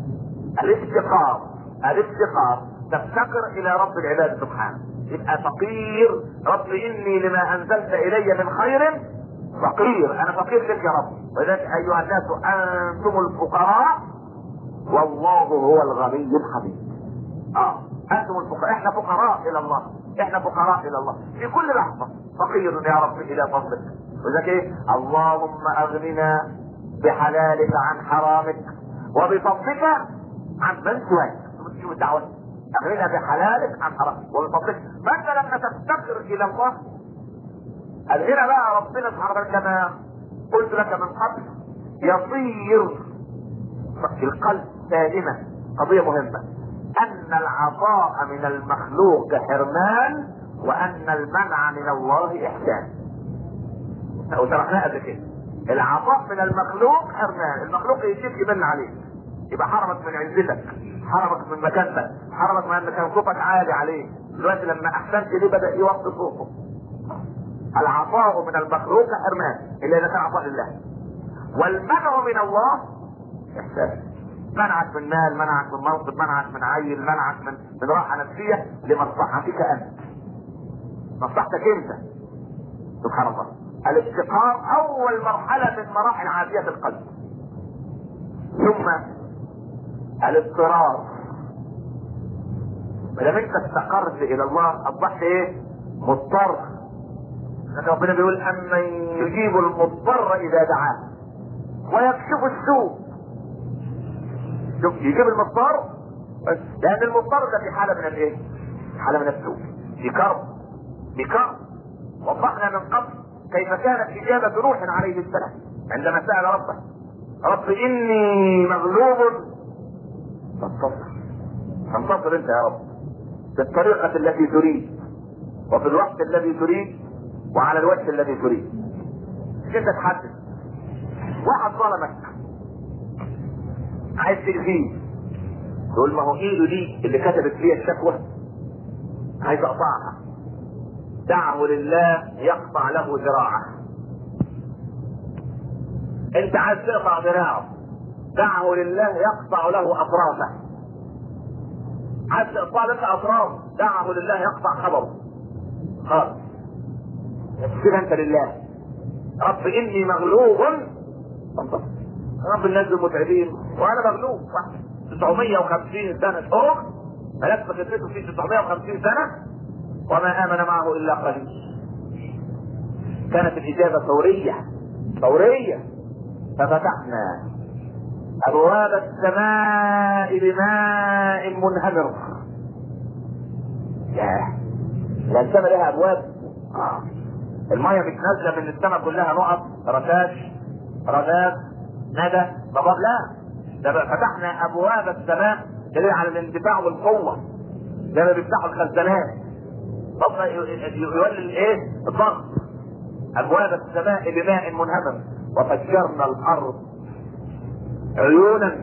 الافتقار تفتقر الى رب العباد سبحانه، يبقى فقير. رب اني لما انزلت الي من خير فقير، انا فقير لك يا رب. ولذلك ايها الناس انتم الفقراء والله هو الغني الحميد. انتم الفقراء، احنا فقراء الى الله، احنا فقراء الى الله في كل لحظة. فقير يا رب الى فضلك. وذلك ايه؟ اللهم اغننا بحلالك عن حرامك وبفضلك عن من سواك. شوف الدعوة، اغننا بحلالك عن حرامك وبفضلك. فانت لما تفتقر الى الله الغنى بقى ربنا سبحانه وتعالى كما قلت لك من قبل يصير في القلب دائما قضية مهمة، ان العطاء من المخلوق حرمان وان المنع من الله احسان. او شرحناها قبل كده، العطاء من المخلوق حرمان، المخلوق يشيك يمن عليك، يبقى حرمك من عزتك، حرمك من مكانتك، حرمك من ان كان صوتك عالي عليه. دلوقتي لما احسنت ليه بدأ يوطي صوته. العطاء من المخلوق حرمان الا اذا كان عطاء لله، والمنع من الله احسان. منعك من مال، منعك من منصب، منعك من عيل، منعك من راحة نفسية لمصلحتك انت، مصلحتك انت. سبحان الله. الافتقار اول مرحلة من مراحل عافية القلب. ثم الاضطرار. ما دام انت افتقرت الى الله اصبحت ايه؟ مضطر. لان ربنا بيقول امن يجيب المضطر اذا دعاه ويكشف السوء. شوف، يجيب المضطر بس، لان المضطر ده في حالة من الايه؟ حالة من السوء، في كرب. وضحنا من قبل كيف كانت اجابة نوح عليه السلام عندما سأل ربه رب اني مغلوب فانتصر انت يا رب بالطريقة التي تريد وفي الوقت الذي تريد وعلى الوجه الذي تريد. كيف تحدث واحد ظلمك عايز تأذيه، تقول ما هو ايده دي اللي كتبت فيها الشكوى عايز اقطعها، دعه لله يقطع له ذراعه. انت عايز تقطع ذراعه، دعه لله يقطع له اطرافه. عايز تقطع لك اطراف، دعه لله يقطع خبره خالص. كده انت لله. رب اني مغلوب فانتصر. رب الناس المتعبين وانا مغلوب 950 سنه شهور ملف خدمته في 950 سنه وما امن معه الا قليل. كانت الاجابه فوريه ففتحنا ابواب السماء بماء منهمر. لا السماء لها ابواب. الميه مش نازله من السماء كلها نقط رشاش رذاذ ندى ضباب، لا ده فتحنا ابواب السماء دليل على الاندفاع والقوه زي ما بيفتحوا الخزانات. طب يولي الايه؟ الضغط. ابواب السماء بماء منهمر وفجرنا الارض عيونا.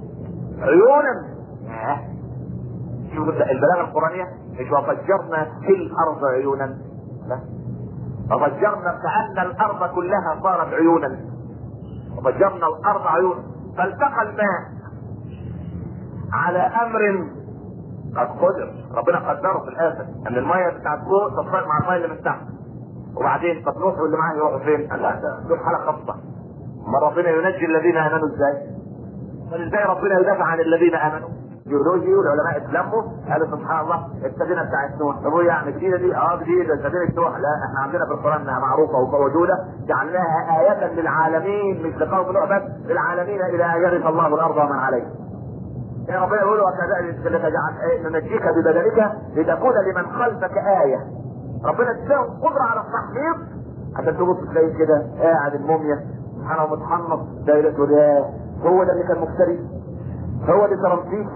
شوف البلاغه القرانيه مش وفجرنا في الارض عيونا، لا وفجرنا كأن الارض كلها صارت عيونا. وفجرنا الارض عيونا فالتقى الماء على امر قد قدر. ربنا قدره في الاخر ان الميه بتاعت فوق تتفاعل مع الميه اللي من تحت. وبعدين طب نوح واللي معاه يروحوا فين؟ قال لا دول حاله خاصه. ما ربنا ينجي الذين امنوا ازاي؟ ازاي ربنا يدافع عن الذين امنوا؟ جيولوجي والعلماء اتلموا قالوا سبحان الله السفينه بتاعت نوح. طب يعني جديده دي؟ جديده سفينه نوح. لا احنا عندنا في القران انها معروفه وموجوده، جعلناها آية للعالمين مش لقوم نوح بس، للعالمين الى ان يرث الله الارض ومن عليها. يا ربنا يقول وكذلك ننجيك ببدنك لتكون لمن خلفك آية. ربنا اداهم قدرة على التحقيق عشان تبص تلاقي كده قاعد الموميا سبحانه متحنط دايرة ولا هو ده اللي كان مفتري؟ هو اللي ترمسيس؟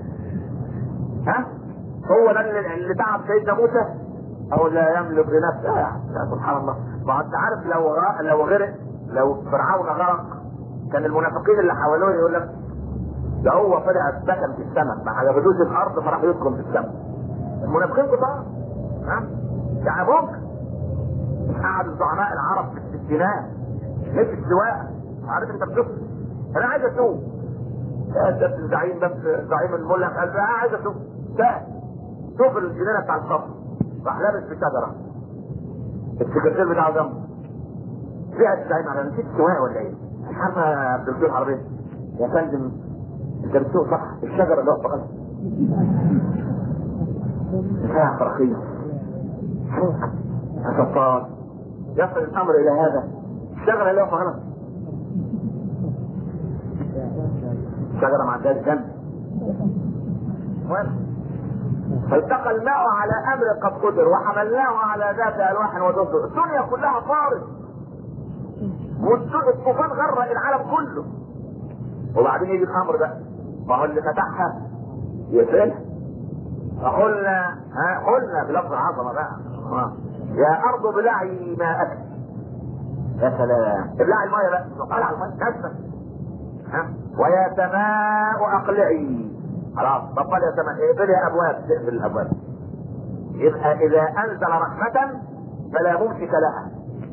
هو ده اللي تعب سيدنا موسى؟ او لا يملك لنفسه؟ يا سبحان الله. ما انت عارف لو غرق، لو فرعون غرق كان المنافقين اللي حواليه يقول لك ده هو طلع سكن في السماء ما عجبتوش الارض فراح يسكن في السماء. المنافقين كتار يعني ممكن. قعد الزعماء العرب في الستينات مش السواقه. عارف انت بتشوف انا عايز اسوق ده الزعيم بس زعيم الملك قال انا عايز اسوق ده شوف الجنينه بتاع القصر راح لابس في شجره السكرتير بتاعه جنبه فيها الزعيم على نسيت السواقه ولا ايه؟ عارفه عبد الفتوح العربيه يا فندم انت بتسوق صح الشجره اللي واقفه غلط فيها فرقيه سلطان يصل الامر الى هذا الشجره اللي واقفه غلط الشجره ما عندهاش جنب. فالتقى الماء على امر قد قدر وحملناه على ذات الواح ودسر. الدنيا كلها طارت والطوفان غرق العالم كله. وبعدين يجي الامر بقى ما هو اللي فتحها يقفلها. قلنا بلفظ عظمه بقى يا ارض بلعي ماءك. يا سلام ابلعي الميه بقى طلع الميه كسر. ويا سماء اقلعي. خلاص بطل يا سماء اقفلي ابواب تقفل الابواب. يبقى اذا انزل رحمه فلا ممسك لها.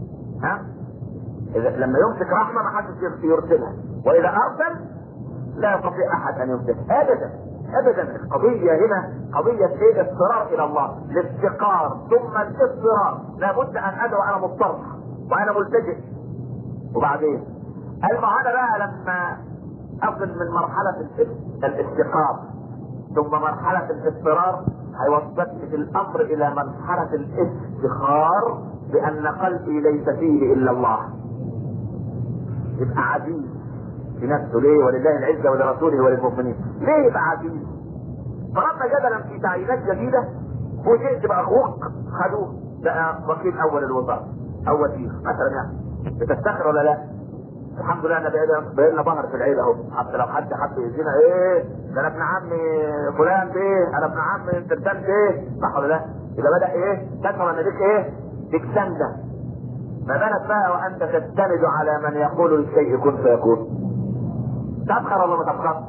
إذا لما يمسك رحمه ما حدش يرسلها واذا ارسل لا يستطيع احد ان يمسكها ابدا. القضيه هنا قضيه ايه؟ اضطرار الى الله. الافتقار ثم الاضطرار. لابد ان ادعو انا مضطر وانا ملتجئ. وبعدين المعاناه بقى لما اصل من مرحله الافتقار ثم مرحله الاضطرار هيوصلني في الامر الى مرحله الافتخار بان قلبي ليس فيه الا الله. يبقى عزيز في نفسه. ليه؟ ولله العزه ولرسوله وللمؤمنين. ليه يبقى عزيز؟ فرضنا جدلا في تعيينات جديده وجئت باخوك خدوه بقى وكيل اول الوزاره او وزير مثلا يعني بتفتخر ولا لا؟ الحمد لله انا بقينا ظهر في العيله اهو. حتى لو حد حب يدينا ايه ده انا ابن عمي فلان بايه انا ابن عمي انت بايه صح ولا لا؟ يبقى بدا ايه؟ تشعر ان ليك ايه؟ ليك سنده. ما بالك بقى وانت تستند على من يقول للشيء كن فيكون. تفخر ولا ما تفخر؟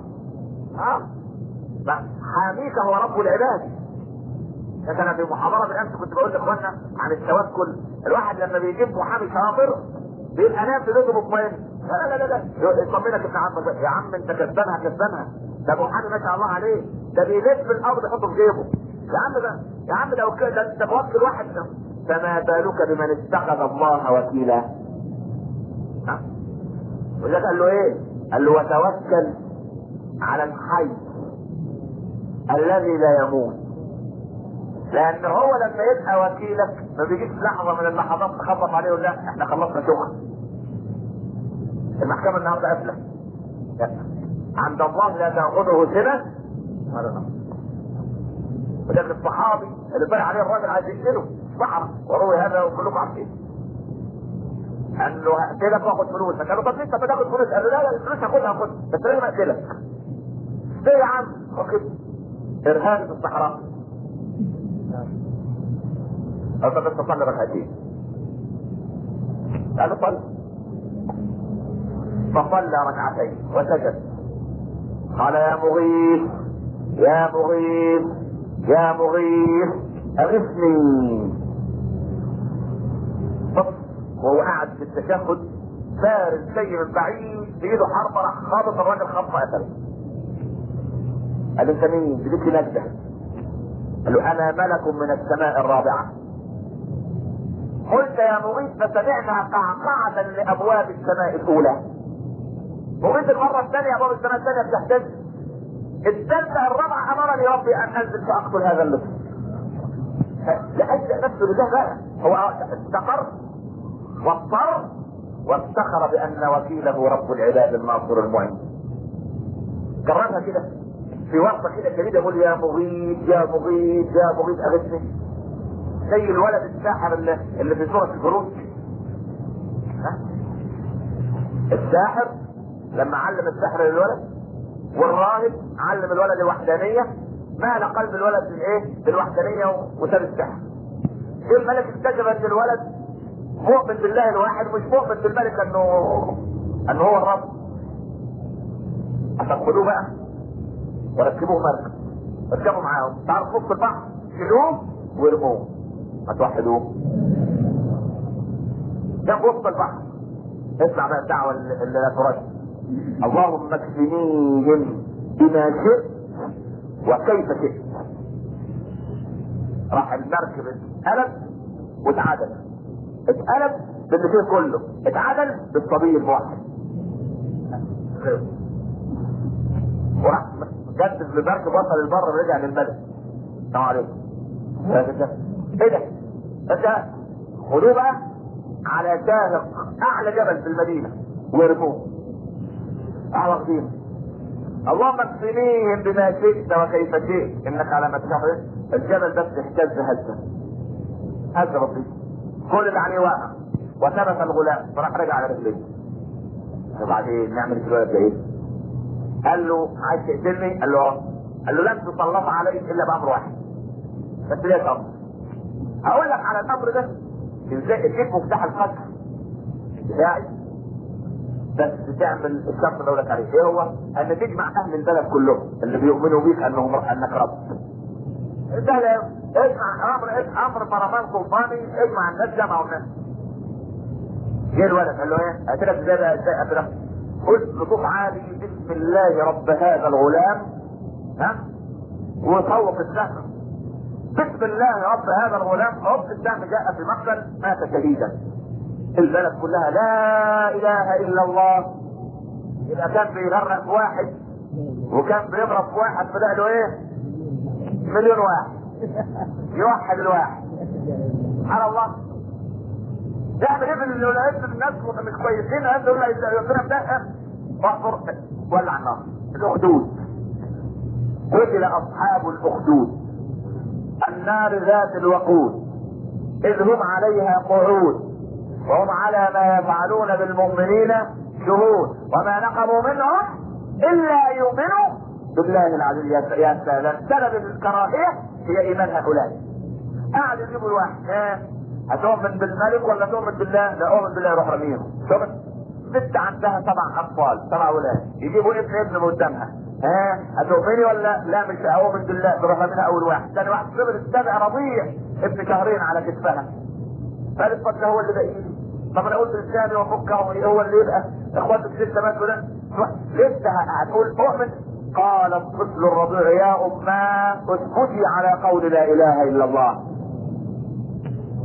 حاميك هو رب العباد. لكن في محاضره بالامس كنت بقول لاخواننا عن التوكل. الواحد لما بيجيب محامي شاطر بيبقى نام في بيته مطمئن. لا يطمنك ابن عمك بقى. يا عم انت كسبانها ده محامي ما شاء الله عليه ده بيلف الارض يحطه في جيبه. يا عم ده لو كده ده موكل واحد فما بالك بمن اتخذ الله وكيلا. وذلك قال له ايه؟ قال له وتوكل على الحي الذي لا يموت، لان هو لما يبقى وكيلك ما بيجيش لحظه من اللحظات تخبط عليه ولا لا احنا خلصنا شغل، المحكمه النهارده قافله. عند الله لا تاخذه سنه ولا نوم. وذلك الصحابي اللي طلع عليه الراجل عايز يقتله صحراء، وروي هذا وكلكم عارفين، قال له هقتلك واخد فلوسك. قال له طب انت بتاخد فلوس؟ قال له لا الفلوس هاخدها بس لازم اقتلك. ليه يا عم؟ واخد ارهاب في الصحراء. قال طب انت صلي ركعتين. قال له صلي. فصلى ركعتين وسجد. قال يا مغيث يا مغيث يا مغيث اغثني. وهو قاعد في التشهد فارس جاي من بعيد بايده حربه، راح خابط الراجل خبطه قتله. قال له انت مين؟ بديك نجده. قال له انا ملك من السماء الرابعه. قلت يا مغيث فسمعنا قعقعه لابواب السماء الاولى. مغيث المره الثانيه ابواب السماء الثانيه بتهتز. الثالثه الرابعه امرني ربي ان انزل فاقتل هذا اللص. لأجل نفسه بالله بقى هو استقر واضطر وافتخر بان وكيله رب العباد الناصر المعين. كررها كده في وقفه كده جديده، يقول يا مغيث يا مغيث يا مغيث اغثني، زي الولد الساحر اللي في سوره البروج. الساحر لما علم السحر للولد، والراهب علم الولد الوحدانيه، مال قلب الولد بالايه؟ بالوحدانيه وساب السحر. الملك اكتشف ان الولد مؤمن بالله الواحد مش مؤمن بالملك انه هو الرب. هتاخدوه بقى وركبوه مركب، ركبوا معاهم، تعرف نص البحر شيلوه ويرموه. هتوحدوه جنب وسط البحر. اسمع بقى الدعوه اللي لا ترد. اللهم اكفنيهم بما شئت وكيف شئت. راح المركب اتقلب واتعدل، اتقلب باللي فيه كله، اتعدل بالصبي الموحد. وراح جدد بالمركب وصل البر ورجع للملك. السلام عليكم. ايه ده؟ انت خدوه بقى على شاهق اعلى جبل في المدينه ويرموه. واخدينه. اللهم اكفنيهم بما شئت وكيف شئت انك على ما تشاء. الجبل بس اهتز هزه هزه بسيطه، كل اللي عليه وقع وثبت الغلام فراح رجع على رجليه. وبعدين نعمل في الولد ده ايه؟ قال له عايز تقتلني؟ قال له اه. قال له لن تسلط عليك الا بامر واحد، بس ليه امر؟ هقول لك على الامر ده ازاي تجيب مفتاح القتل بتاعي، بس تعمل الشرط اللي اقول لك عليه. ايه هو؟ ان تجمع اهل البلد كلهم اللي بيؤمنوا بيك انك رب. سهل. اجمع امر برلمان سلطاني، اجمع الناس، جمعوا الناس. جه الولد قال له ايه؟ قتلك ازاي بقى؟ ازاي قتلك؟ قلت بصوت عالي بسم الله رب هذا الغلام، ها؟ وصوت السهم. بسم الله رب هذا الغلام، رب السهم جاء في مقتل مات شهيدا. البلد كلها لا اله الا الله. يبقى كان بيغرق واحد وكان بيضرب واحد فده له ايه؟ مليون واحد يوحد الواحد. سبحان الله. يعمل ايه في الناس مش كويسين؟ قال له يضرب ده واحفر ولع النار. الاخدود. قتل اصحاب الاخدود النار ذات الوقود اذ هم عليها قعود وهم على ما يفعلون بالمؤمنين شهود وما نقموا منهم الا يؤمنوا بالله العزيز. يا سلام. سبب الكراهيه هي ايمان هؤلاء. قاعد يجيبوا الواحد هتؤمن بالملك ولا تؤمن بالله؟ لا اؤمن بالله. يروح رميهم. بنت عندها 7 اطفال 7 اولاد، يجيبوا ابن قدامها، هتؤمني ولا لا؟ مش هؤمن بالله. تروح رميها اول واحد، ثاني واحد صبر السابع رضيع ابن شهرين على كتفها، ثالث فتره هو اللي باقي. طب انا قلت الثاني وافكه هو اللي يبقى اخواتك 6 ماتوا ده لسه هتقول اؤمن. قال الطفل الرضيع يا اماه اسكتي على قول لا اله الا الله.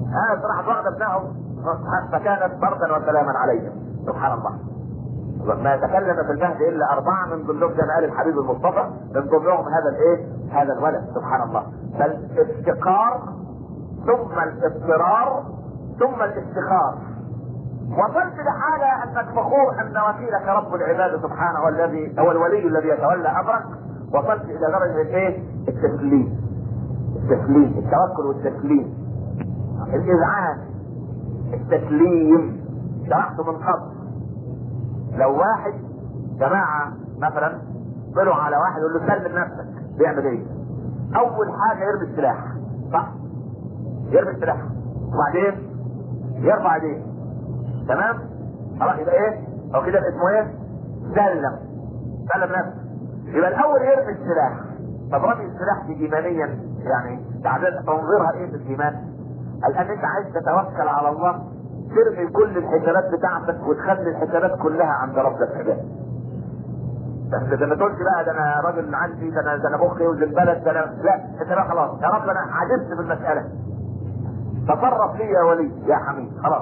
راحت واخده ابنائهم فكانت بردا وسلاما عليهم. سبحان الله. ما تكلم في المهد الا 4 من ضمنهم كما قال الحبيب المصطفى، من ضمنهم هذا هذا الولد. سبحان الله. فالافتقار ثم الاضطرار ثم الافتخار. وصلت لحاله انك فخور ان وكيلك رب العباد سبحانه والذي هو الولي الذي يتولى امرك. وصلت الى درجه التسليم. التوكل والتسليم، الاذعان، التسليم. شرحت من قبل، لو واحد جماعة مثلا طلعوا على واحد يقول له سلم نفسك، بيعمل ايه؟ اول حاجة يرمي السلاح، صح؟ يرمي السلاح وبعدين يرفع ايديه، تمام؟ خلاص يبقى ايه؟ او كده اسمه سلم نفسك. يبقى الاول يرمي السلاح. طب رمي السلاح دي ايمانيا يعني تنظيرها ايه في الايمان؟ قال ان انت عايز تتوكل على الله، ترمي كل الحسابات بتاعتك وتخلي الحسابات كلها عند رب العباد. بس ما تقولش بقى ده انا راجل عندي، ده انا مخي والبلد، ده انا لا، انت بقى خلاص يا رب انا عجزت في المساله، تصرف لي يا ولي يا حميد. خلاص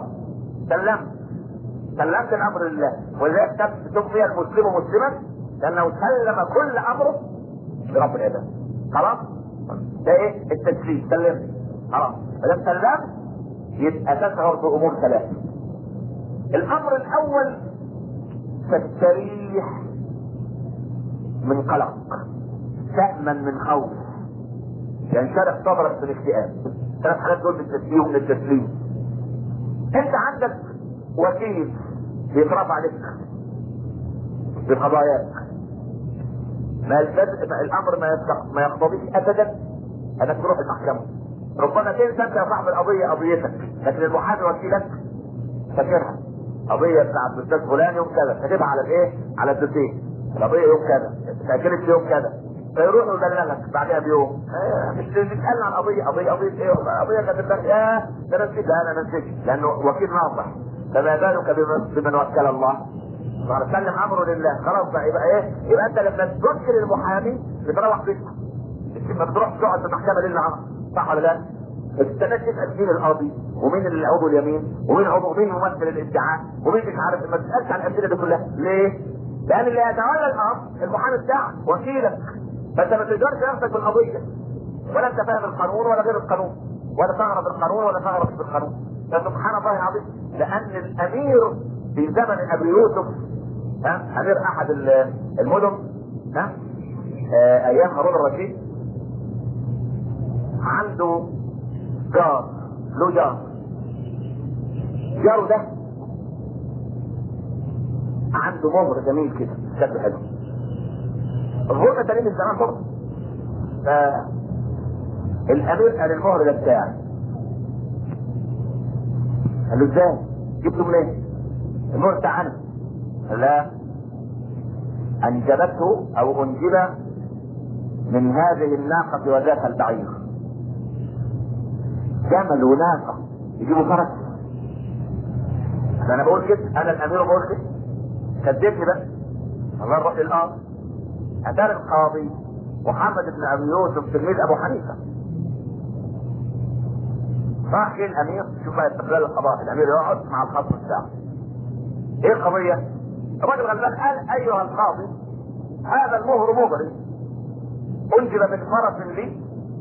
سلمت الامر لله. ولذلك تسمي المسلم مسلما لانه سلم كل امره لرب العباد. خلاص ده التسليم. سلمت خلاص. ما دام سلمت يبقى تشعر بامور 3. الامر الاول تستريح من قلق، تأمن من خوف، ينشرح صدرك في الاكتئاب. 3 حاجات دول من التسليم. انت عندك وكيل بيترفع عليك بقضاياك، الامر ما يقتضيش ابدا انك تروح المحكمه. ربما تنسى انت يا صاحب القضيه قضيتك، لكن المحامي وكيلك فاكرها. قضيه بتاعت الاستاذ فلان يوم كذا، كاتبها على على الدوسيه. القضيه يوم كذا، اتاجلت في يوم كذا، فيروح يبلغك بعدها بيوم. مش بتتكلم عن قضيه ايه؟ قضيه كانت ده انا نسيت. انا نسيت لانه وكيل ناصح. فما بالك بمن وكل الله؟ سلم امره لله. خلاص بقى يبقى انت لما تذكر المحامي بتروح بيتك، ما بتروحش تقعد في المحكمه ليل نهار، صح ولا لا؟ ما تستناش تسال مين القاضي ومين اللي عضو اليمين ومين ممثل الادعاء ومين مش عارف. ما تسالش عن الاسئله دي كلها. ليه؟ لان اللي يتولى الامر المحامي بتاعك وكيلك. فانت ما تقدرش نفسك بالقضيه، ولا انت فاهم القانون ولا غير القانون، ولا تعرف القانون ولا تعرف بالقانون. فسبحان الله العظيم. لان الامير في زمن ابي يوسف، امير احد المدن، ايام هارون الرشيد، عنده جاره ده عنده مهر جميل كده، شكله حلو. الغرفه تاني من زمان طبعا. الامير قال المهر ده بتاعي. قال له ازاي؟ جبته منين؟ المهر بتاع انا. قال لا، انجبته او انجب من هذه الناقة وذاك البعير. جمل وناقة يجيبوا فرس؟ انا بقول كده، انا الامير بقول كده. كذبني بقى الله يروح للارض. اتاري القاضي محمد بن ابي يوسف تلميذ ابو حنيفه. راح جه الامير، شوف بقى استقلال القضاء، الامير يقعد مع الخصم بتاعه. ايه القضيه؟ الراجل غلبان قال ايها القاضي، هذا المهر مغري انجب من فرس لي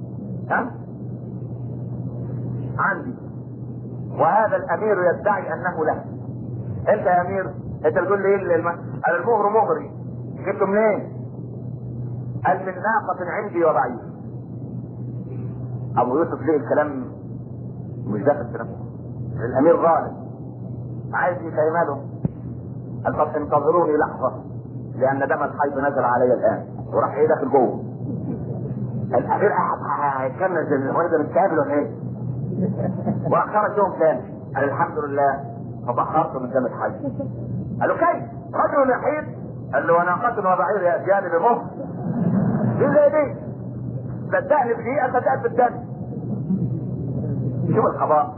عندي، وهذا الامير يدعي انه له. انت يا امير انت بتقول لي ايه؟ قال المهر مغري. جبته منين؟ قال من ناقة عندي وبعير. ابو يوسف ليه الكلام مش داخل في نفسه. الامير ظالم عايز يفهمه. قال طب انتظروني لحظة لان دم الحيض نزل علي الان. وراح داخل جوه. الامير هيتكلم زي الولد متكامل ولا ايه؟ واخرج يوم ثاني. قال الحمد لله فبخرت من دم الحيض. قال له كيف؟ رجل يحيد. قال له وناقة وبعير يأتيان بمهر. دي زي دي، صدقني في دقيقة صدقت بالدم. شوف القضاء.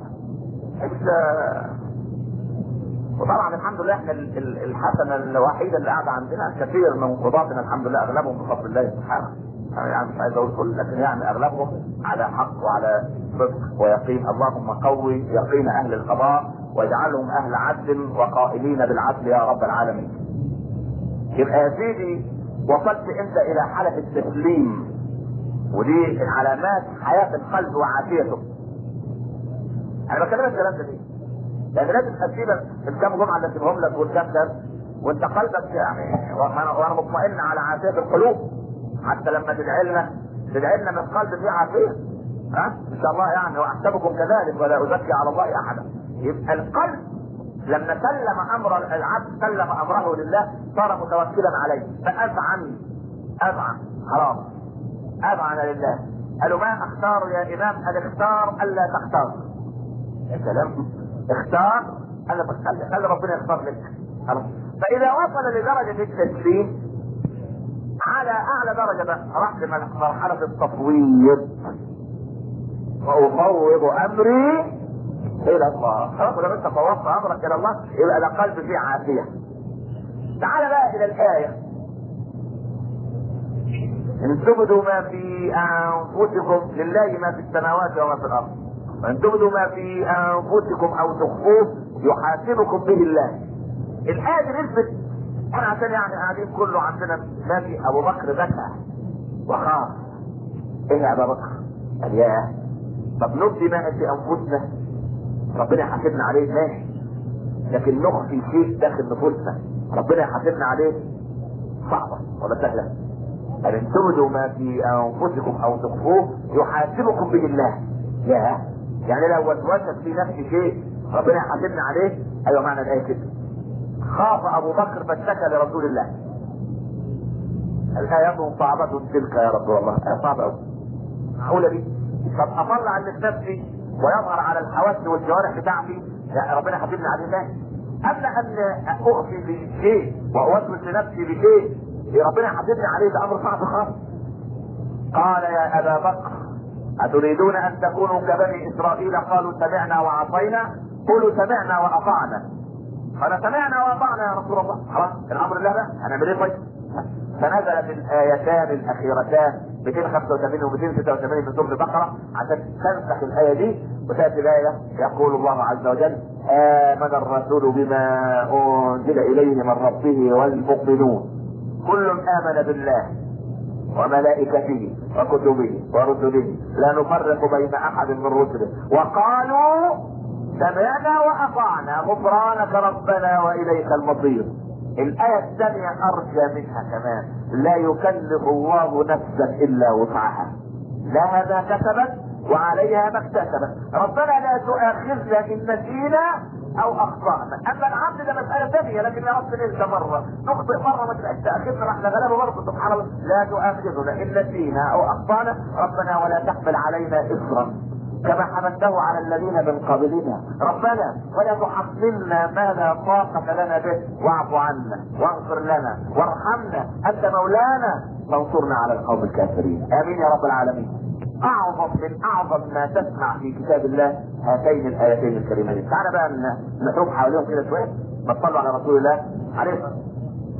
وطبعا الحمد لله احنا الحسنة الوحيدة اللي قاعدة عندنا، كثير من قضاتنا الحمد لله اغلبهم بفضل الله سبحانه. يعني مش عايز اقول كل، لكن يعني اغلبهم على حق وعلى صدق ويقين. اللهم قوي يقين اهل القضاء واجعلهم اهل عدل وقائلين بالعدل يا رب العالمين. يبقى يا سيدي وصلت انت الى حالة التسليم، ودي علامات حياة القلب وعافيته. انا بكلمك الكلام ده ليه؟ لان لازم تسيبك الكام جمعة اللي اسيبهم لك والكام ده وانت قلبك يعني وانا مطمئن على عافية القلوب، حتى لما تدعي لنا من قلب فيه عافية، ان شاء الله يعني، واحسبكم كذلك ولا ازكي على الله احدا. يبقى القلب لما سلم امر العبد، سلم امره لله، صار متوكلا عليه، فاذعن خلاص اذعن لله. قالوا ما اختار يا امام؟ قال اختار الا تختار. يا سلام، اختار الا تختار، خلي ربنا يختار لك خلاص. فاذا وصل لدرجه التسليم على اعلى درجه بقى، راح لمرحله التفويض، وافوض امري الى الله. خلاص لما انت فوضت امرك الى الله يبقى ده قلب فيه عافيه. تعال بقى الى الايه: ان تبدوا ما في انفسكم، لله ما في السماوات وما في الارض، وان تبدوا ما في انفسكم او تخفوه يحاسبكم به الله. الايه دي نثبت، انا عشان يعني قاعدين كله عندنا نبي ابو بكر بكى وخاف. ايه يا ابا بكر؟ قال ياه، طب نبدي ما في انفسنا ربنا يحاسبنا عليه ماشي، لكن نخفي شيء داخل نفوسنا ربنا يحاسبنا عليه صعبه ولا سهله؟ قال ان تبدوا ما في انفسكم او تخفوه يحاسبكم به الله. ياه، يعني لو وسوست في نفسي شيء ربنا يحاسبنا عليه. ايوه معنى الايه كده. خاف ابو بكر فاشتكى لرسول الله. الآيات صعبة تلك يا رسول الله. آية صعبة أوي. معقولة دي؟ طب أطلع اللي في نفسي ويظهر على الحواس والجوارح بتاعتي، لا ربنا حاسبني عليه تاني. أما أن أخفي بشيء وأوسوس لنفسي بشيء ربنا حاسبني عليه، ده أمر صعب خالص. قال يا أبا بكر أتريدون أن تكونوا كبني إسرائيل قالوا سمعنا وعصينا؟ قولوا سمعنا وأطعنا. قال سمعنا وأطعنا يا رسول الله. خلاص الأمر لله بقى، هنعمل إيه طيب؟ فنزلت الآيتان الأخيرتان 285 و 286 من سورة البقرة عشان تنسخ الآية دي، وتأتي الآية يقول الله عز وجل: آمن الرسول بما أنزل إليه من ربه والمؤمنون كل آمن بالله وملائكته وكتبه ورسله لا نفرق بين أحد من رسله وقالوا سمعنا وأطعنا غفرانك ربنا وإليك المصير. الآية الثانية أرجى منها كمان: لا يكلف الله نفسا إلا وسعها، لها ما كسبت وعليها ما اكتسبت، ربنا لا تؤاخذنا إن نسينا أو أخطأنا. أما العبد ده مسألة ثانية، لكن يا رب ننسى مرة نخطئ مرة ما تبقاش تأخذنا، احنا غلابة برضه سبحان الله. لا تؤاخذنا إن نسينا أو أخطأنا ربنا ولا تحمل علينا إصرا كما حملته على الذين من قبلنا ربنا ولا تحملنا ما لا طاقة لنا به واعف عنا واغفر لنا وارحمنا أنت مولانا فانصرنا على القوم الكافرين. آمين يا رب العالمين. من أعظم ما تسمع في كتاب الله هاتين الآيتين الكريمتين. تعالى بقى نحوم حواليهم كده شوية، نصلوا على رسول الله عليه الصلاة والسلام.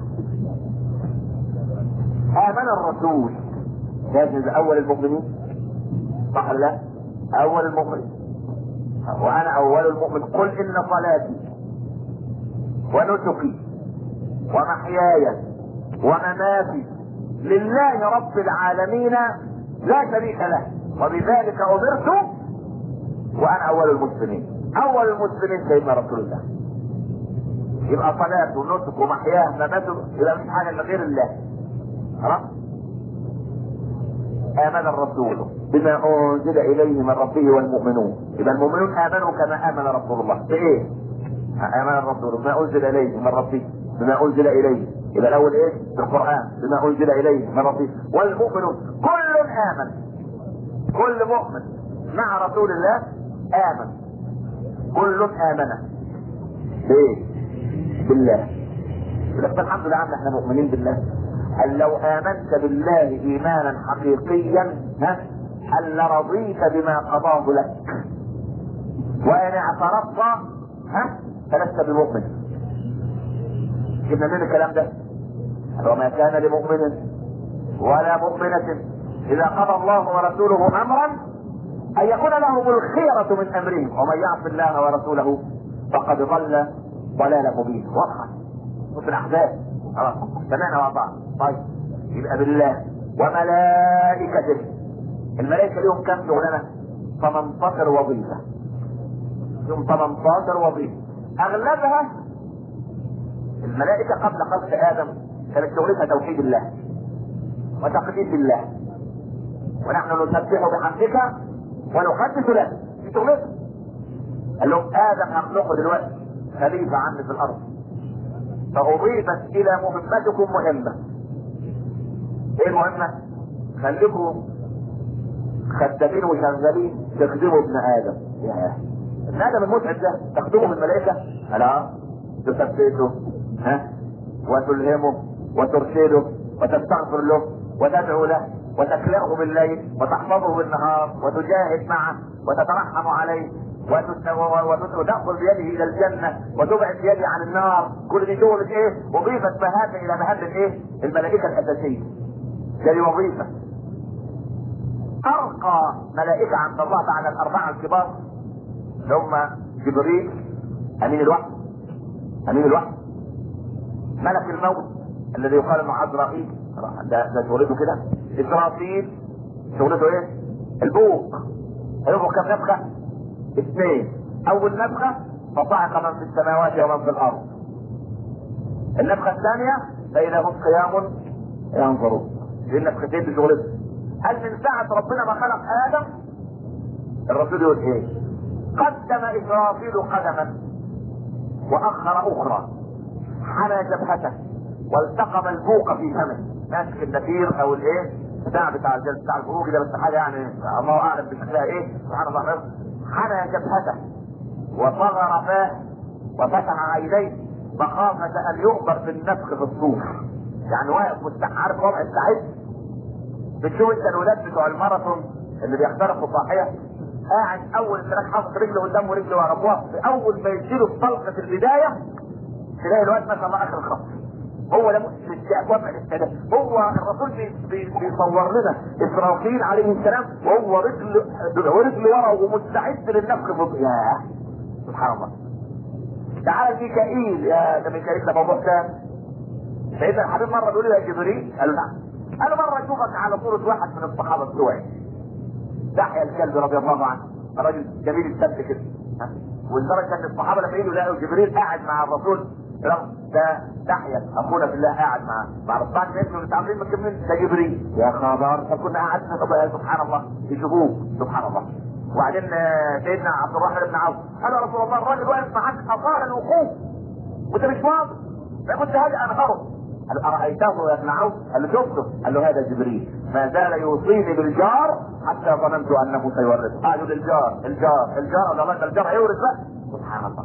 آمن الرسول، هذا أول المؤمنين صح ولا لا؟ أول المؤمن، وأنا أول المؤمن. قل إن صلاتي ونسكي ومحياي ومماتي لله رب العالمين لا شريك له وبذلك أمرت وأنا أول المسلمين. أول المسلمين سيدنا رسول الله. يبقى صلاته ونسك ومحياه ومماته يبقى مش حاجة إلا غير الله. خلاص؟ آمن الرسول بما أنزل إليه من ربه والمؤمنون. يبقى المؤمنون آمنوا كما آمن رسول الله. بإيه؟ آمن الرسول بما أنزل إليه من ربه، بما أنزل إليه. يبقى الأول إيه؟ بالقرآن بما أنزل إليه من ربه، والمؤمنون كل آمن. كل مؤمن مع رسول الله آمن. كل آمن بإيه؟ بالله. لكن الحمد لله عنا احنا مؤمنين بالله. هل لو آمنت بالله إيمانا حقيقيا هل لرضيت بما قضاه لك، وإن اعترضت فلست بمؤمن. جبنا من الكلام ده: وما كان لمؤمن ولا مؤمنة اذا قضى الله ورسوله امرا ان يكون لهم الخيرة من امرهم، ومن يعص الله ورسوله فقد ضل ضلالا مبينا. واضحة في الاحزاب. خلاص سمعنا وأطعنا. طيب يبقى بالله وملائكته. الملائكة لهم كم شغلانة؟ 18 وظيفة. لهم 18 وظيفة، اغلبها الملائكة قبل خلق ادم كانت شغلتها توحيد الله وتقديس الله، ونحن نسبح بحمدك ونقدس لك. دي شغلتها. قال لهم ادم هخلقه دلوقتي خليفة عني في الارض، فاضيفت الى مهمتكم مهمة. ايه المهمة؟ خليكم خدامين وشغالين تخدموا ابن ادم. ياه، ابن ادم المتعب ده تخدمه من الملائكة؟ لا، تثبته وتلهمه وترشده وتستغفر له وتدعو له وتكلأه بالليل وتحفظه بالنهار وتجاهد معه وتترحم عليه وتأخذ بيده الى الجنة وتبعد بيده عن النار. كل دي شغلة ايه؟ وظيفة مهام الى مهام الايه؟ الملائكة الاساسية. دي وظيفة. ارقى ملائكة عند الله تعالى الاربعة الكبار اللي هم جبريل امين الوحي، ملك الموت الذي يقال انه عزرائيل، ده شغلته كده. اسرافيل شغلته ايه؟ البوق. البوق كم نفخة؟ 2. اول نفخة فصعق من في السماوات ومن في الارض. النفخة الثانية فإذا هم قيام ينظرون. دي النفختين في شغلته. هل من ساعة ربنا ما خلق ادم الرسول يقول ايه؟ قدم اسرافيل قدما واخر اخرى، حنى جبهته والتقم البوق في فمه. ماسك النفير او الايه بتاع البروج ده، بس حاجه يعني الله اعلم بشكلها ايه. سبحان الله. حنى جبهته وصغر فاه وفتح عينيه مخافه ان يؤمر بالنفخ في الصور. يعني واقف عارف وضع السعيد. بتشوف انت الولاد بتوع الماراثون اللي بيخترقوا صاحيه، قاعد اول انت حاطط رجله قدام ورجله ورا بعض، اول ما يشيلوا الطلقه في البدايه تلاقي الواد ما شاء الله اخر الخط. هو ده وضع الاستعداد. هو الرسول بيصور لنا اسرافيل عليه السلام وهو رجل ورا ومستعد للنفخ. يا سبحان الله. تعالى ميكائيل. يا ده ميكائيل ده موضوع ثاني. سيدنا الحبيب مره بيقول له يا جبريل، قال له نعم. قال له مره اشوفك على صوره واحد من الصحابه بتوعي، دحية الكلب رضي الله عنه، الراجل جميل السبت كده. ولدرجه ان الصحابه لما يجوا يلاقوا جبريل قاعد مع الرسول، ده دحية اخونا في الله قاعد مع الرسول. بعد ما يسمعوا متعاملين مكملين ده جبريل. يا خبر، فكنا قعدنا سبحان الله يشوفوه سبحان الله. وبعدين سيدنا عبد الرحمن بن عوف قال يا رسول الله الراجل واقف معاك اطال الوقوف وانت مش واضح، ما كنت هادئ انهره. قال ارايته يا ابن عوف؟ قال له شفته. قال له هذا جبريل ما زال يوصيني بالجار حتى ظننت انه سيورث. قالوا للجار ولا الجار هيورث بقى. سبحان الله.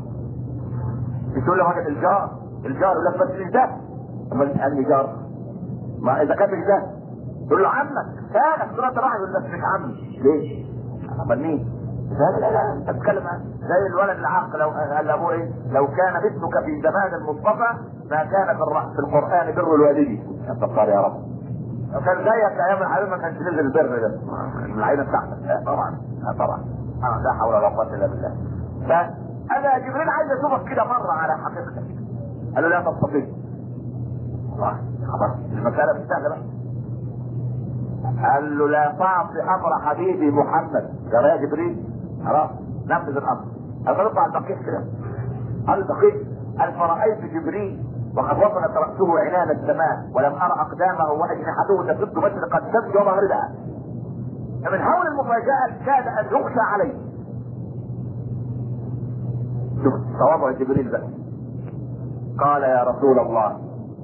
بتقول له هذا الجار ولا بس مش ده. اما تسالني جار، ما اذا كان مش ده تقول له عمك كانك طلعت راعي يقول لك مش عمي. ليه؟ امال مين؟ لا انت بتتكلم زي الولد العاق. لو قال لابوه ايه؟ لو كان مثلك في زمان المصطفى ما كان في القران بر الوالدين. يا ستار يا رب. لو كان زيك ايام الحبيب ما كانش نزل البر ده العينه بتاعتك. لا طبعا لا حول ولا قوه الا بالله. فانا جبريل عايز اشوفك كده مره على حقيقتك. قال له لا تستطيع. خلاص المساله مش سهله بقى. قال له لا تعصي امر حبيبي محمد. يا جبريل خلاص نفذ الامر. قال نطلع البقيع كده. قال البقيع قال فرأيت جبريل وقد وصلت رأسه عنان السماء ولم أرى أقدامه وأجنحته تسد مشرق الشمس ومغربها. فمن هول المفاجأة كاد أن يخشى عليه. شوف تواضع جبريل بقى. قال يا رسول الله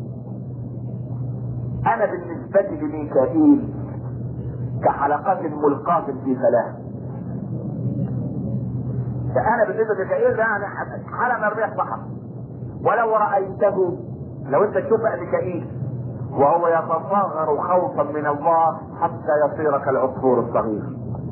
أنا بالنسبة لميكائيل كحلقات ملقاة في فلاة. فأنا بالنسبة لميكائيل ده يعني حلقة الريح بحر. ولو رأيته، لو انت تشوف ميكائيل وهو يتصاغر خوفا من الله حتى يصير كالعصفور الصغير.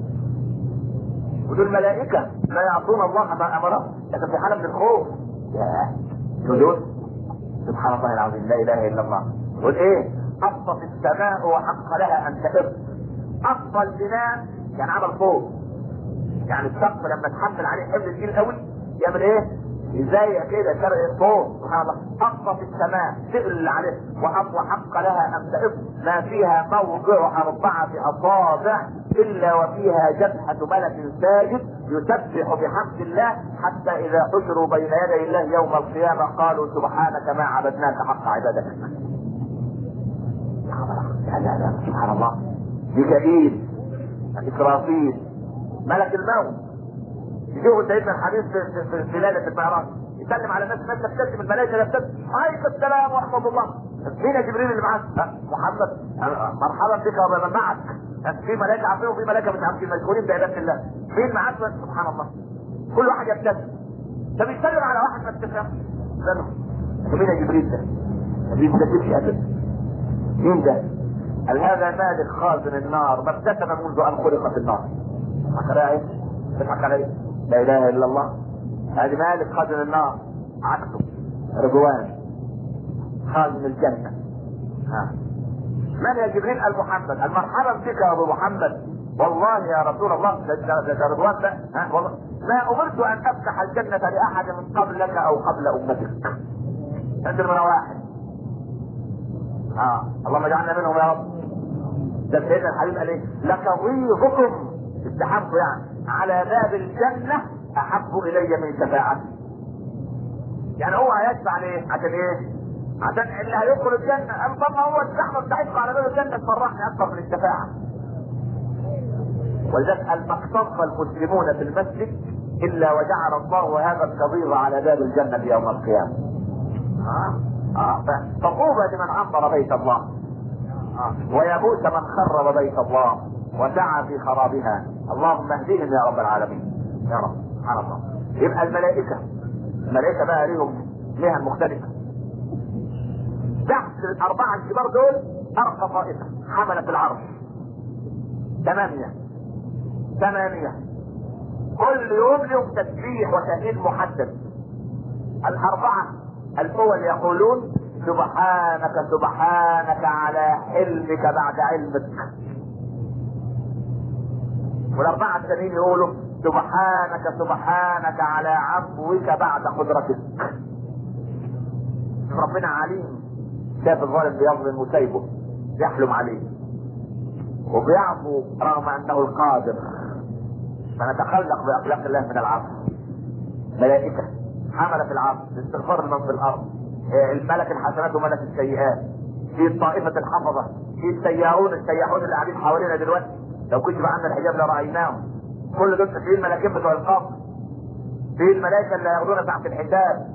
ودول الملائكة لا يعصون الله ما امرهم لكن في حالة من الخوف. يقول سبحان الله العظيم لا اله الا الله. يقول ايه؟ حطت السماء وحق لها ان تئر، اقصى البناء يعني عمل فوق، يعني السقف لما تحمل عليه حمل تقيل قوي يعمل ايه؟ ازاي كده فرق فوق سبحان الله. اقصى في السماء تقل عليه وحق لها ان تقف ما فيها موضع 4 أصابع الا وفيها جبهة ملك ساجد يسبح بحمد الله، حتى اذا حشروا بين يدي الله يوم القيامة قالوا سبحانك ما عبدناك حق عبادتك. لا سبحان الله. ميكائيل، إسرافيل، ملك الموت يجوا سيدنا الحبيب في ليلة المعراج يسلم على الناس تبتسم الملائكة تبتسم عليك السلام ورحمة الله. مين جبريل اللي معاك؟ محمد. مرحبا بك ومن معك. في ملائكة عارفين وفي ملائكة مش عارفين مشغولين بعبادة الله. مين معاك؟ سبحان الله. كل واحد يبتسم. طب يسلم على واحد ما تفهمش. مين جبريل ده؟ جبريل ده تمشي أبدا. مين ده؟ قال هذا مالك خازن النار ما ابتسم منذ ان خلق في النار. حكى ايه؟ تضحك عليه؟ لا اله الا الله. هذه مالك خازن النار، عكسه رضوان خازن الجنه. من يا جبريل؟ قال محمد. قال مرحبا بك يا ابو محمد. والله يا رسول الله ده رضوان ده والله ما امرت ان افتح الجنه لاحد من قبلك او قبل امتك. انت من واحد. اللهم اجعلنا منهم يا رب. ده سيدنا الحبيب قال ايه؟ لكظيظكم استحبوا يعني على باب الجنة احب الي من شفاعتي. يعني هو هيشفع ليه؟ عشان ايه؟ عشان اللي هيدخل الجنة. قال طب ما هو الزحمة بتاعتكم على باب الجنة تفرحني اكثر من الشفاعة. ولذلك قال ما اقتص المسلمون في المسجد الا وجعل الله هذا الكظيظ على باب الجنة يوم القيامة. فطوبى لمن عمر بيت الله ويبوس من خرب بيت الله وسعى في خرابها. اللهم اهدهم يا رب العالمين يا رب. سبحان الله. يبقى الملائكة بقى لهم مهن مختلفة. تحت الأربعة الكبار دول أرقى طائفة حملت العرش 8 كل يوم لهم تسبيح وتهليل محدد. الأربعة الأول يقولون سبحانك سبحانك على حلمك بعد علمك. والأربعة الثانيين يقولوا سبحانك سبحانك على عفوك بعد قدرتك. ربنا عليم، شاف الظالم بيظلم وسايبه يحلم عليه وبيعفو رغم انه القادر. فنتخلق باخلاق الله من العفو. ملائكة حملت العرش لاستغفار من في الارض، الملك الحسنات وملك السيئات، في طائفة الحفظة، في السياحون اللي قاعدين حوالينا دلوقتي لو كشف عنا الحجاب لرأيناهم. كل دول في الملاكين بتوع القبر، في الملائكة اللي ياخدونا تحت الحجاب،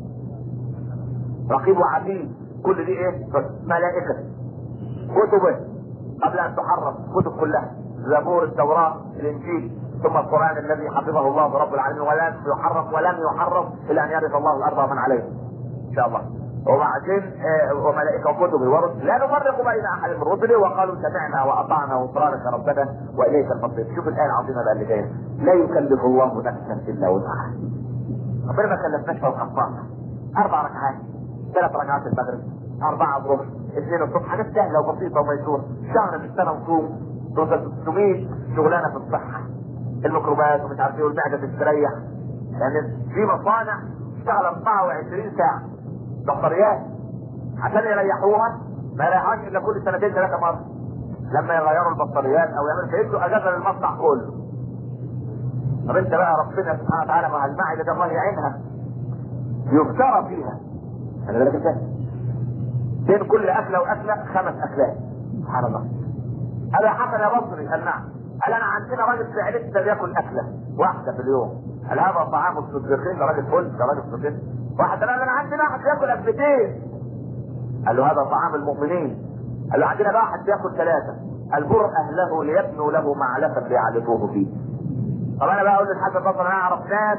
رقيب وعتيد. كل دي ايه؟ ملائكة. كتبه قبل ان تحرف كتب كلها، زبور، التوراة، الانجيل، ثم القرآن الذي حفظه الله رب العالمين ولن يحرف الى ان يرث الله الارض ومن عليه ان شاء الله. وبعدين وملائكة وكتبه ورسل لا نفرق بين احد من رسله وقالوا سمعنا واطعنا غفرانك ربنا واليك المصير. شوف الآية العظيمة بقى اللي جايه، لا يكلف الله نفسا الا وسعها. ربنا ما كلفناش فوق الطاقة. 4 ركعات، 3 ركعات المغرب، 4 الظهر، 2 الصبح، حاجات سهلة وبسيطة وميسورة. شهر في السنة نصوم 600 شغلانة في الصحة، الميكروبات ومش عارف ايه، والمعدة تستريح. يعني في مصانع اشتغل 24 ساعة بطاريات عشان يريحوها، ما يريحوهاش الا كل 2-3 مرة لما يغيروا البطاريات او يعملوا فيدوا اجازة للمصنع كله. طب انت بقى ربنا سبحانه وتعالى مع المعدة ده الله يعينها يفترى فيها. خلي بالك انت بين كل اكله واكله 5 اكلات. سبحان الله. قال يا حسن يا بصري، قال نعم. قال انا عندنا راجل في عيلتنا بياكل اكله واحده في اليوم. قال هذا طعام الصديقين، ده راجل فل، ده راجل صديق. واحد قال انا عندنا واحد بياكل اكلتين. قال له هذا طعام المؤمنين. قال له عندنا واحد بياكل 3. قال بر اهله ليبنوا له معلفا ليعلفوه فيه. طب انا بقى اقول للحسن بصري انا اعرف ناس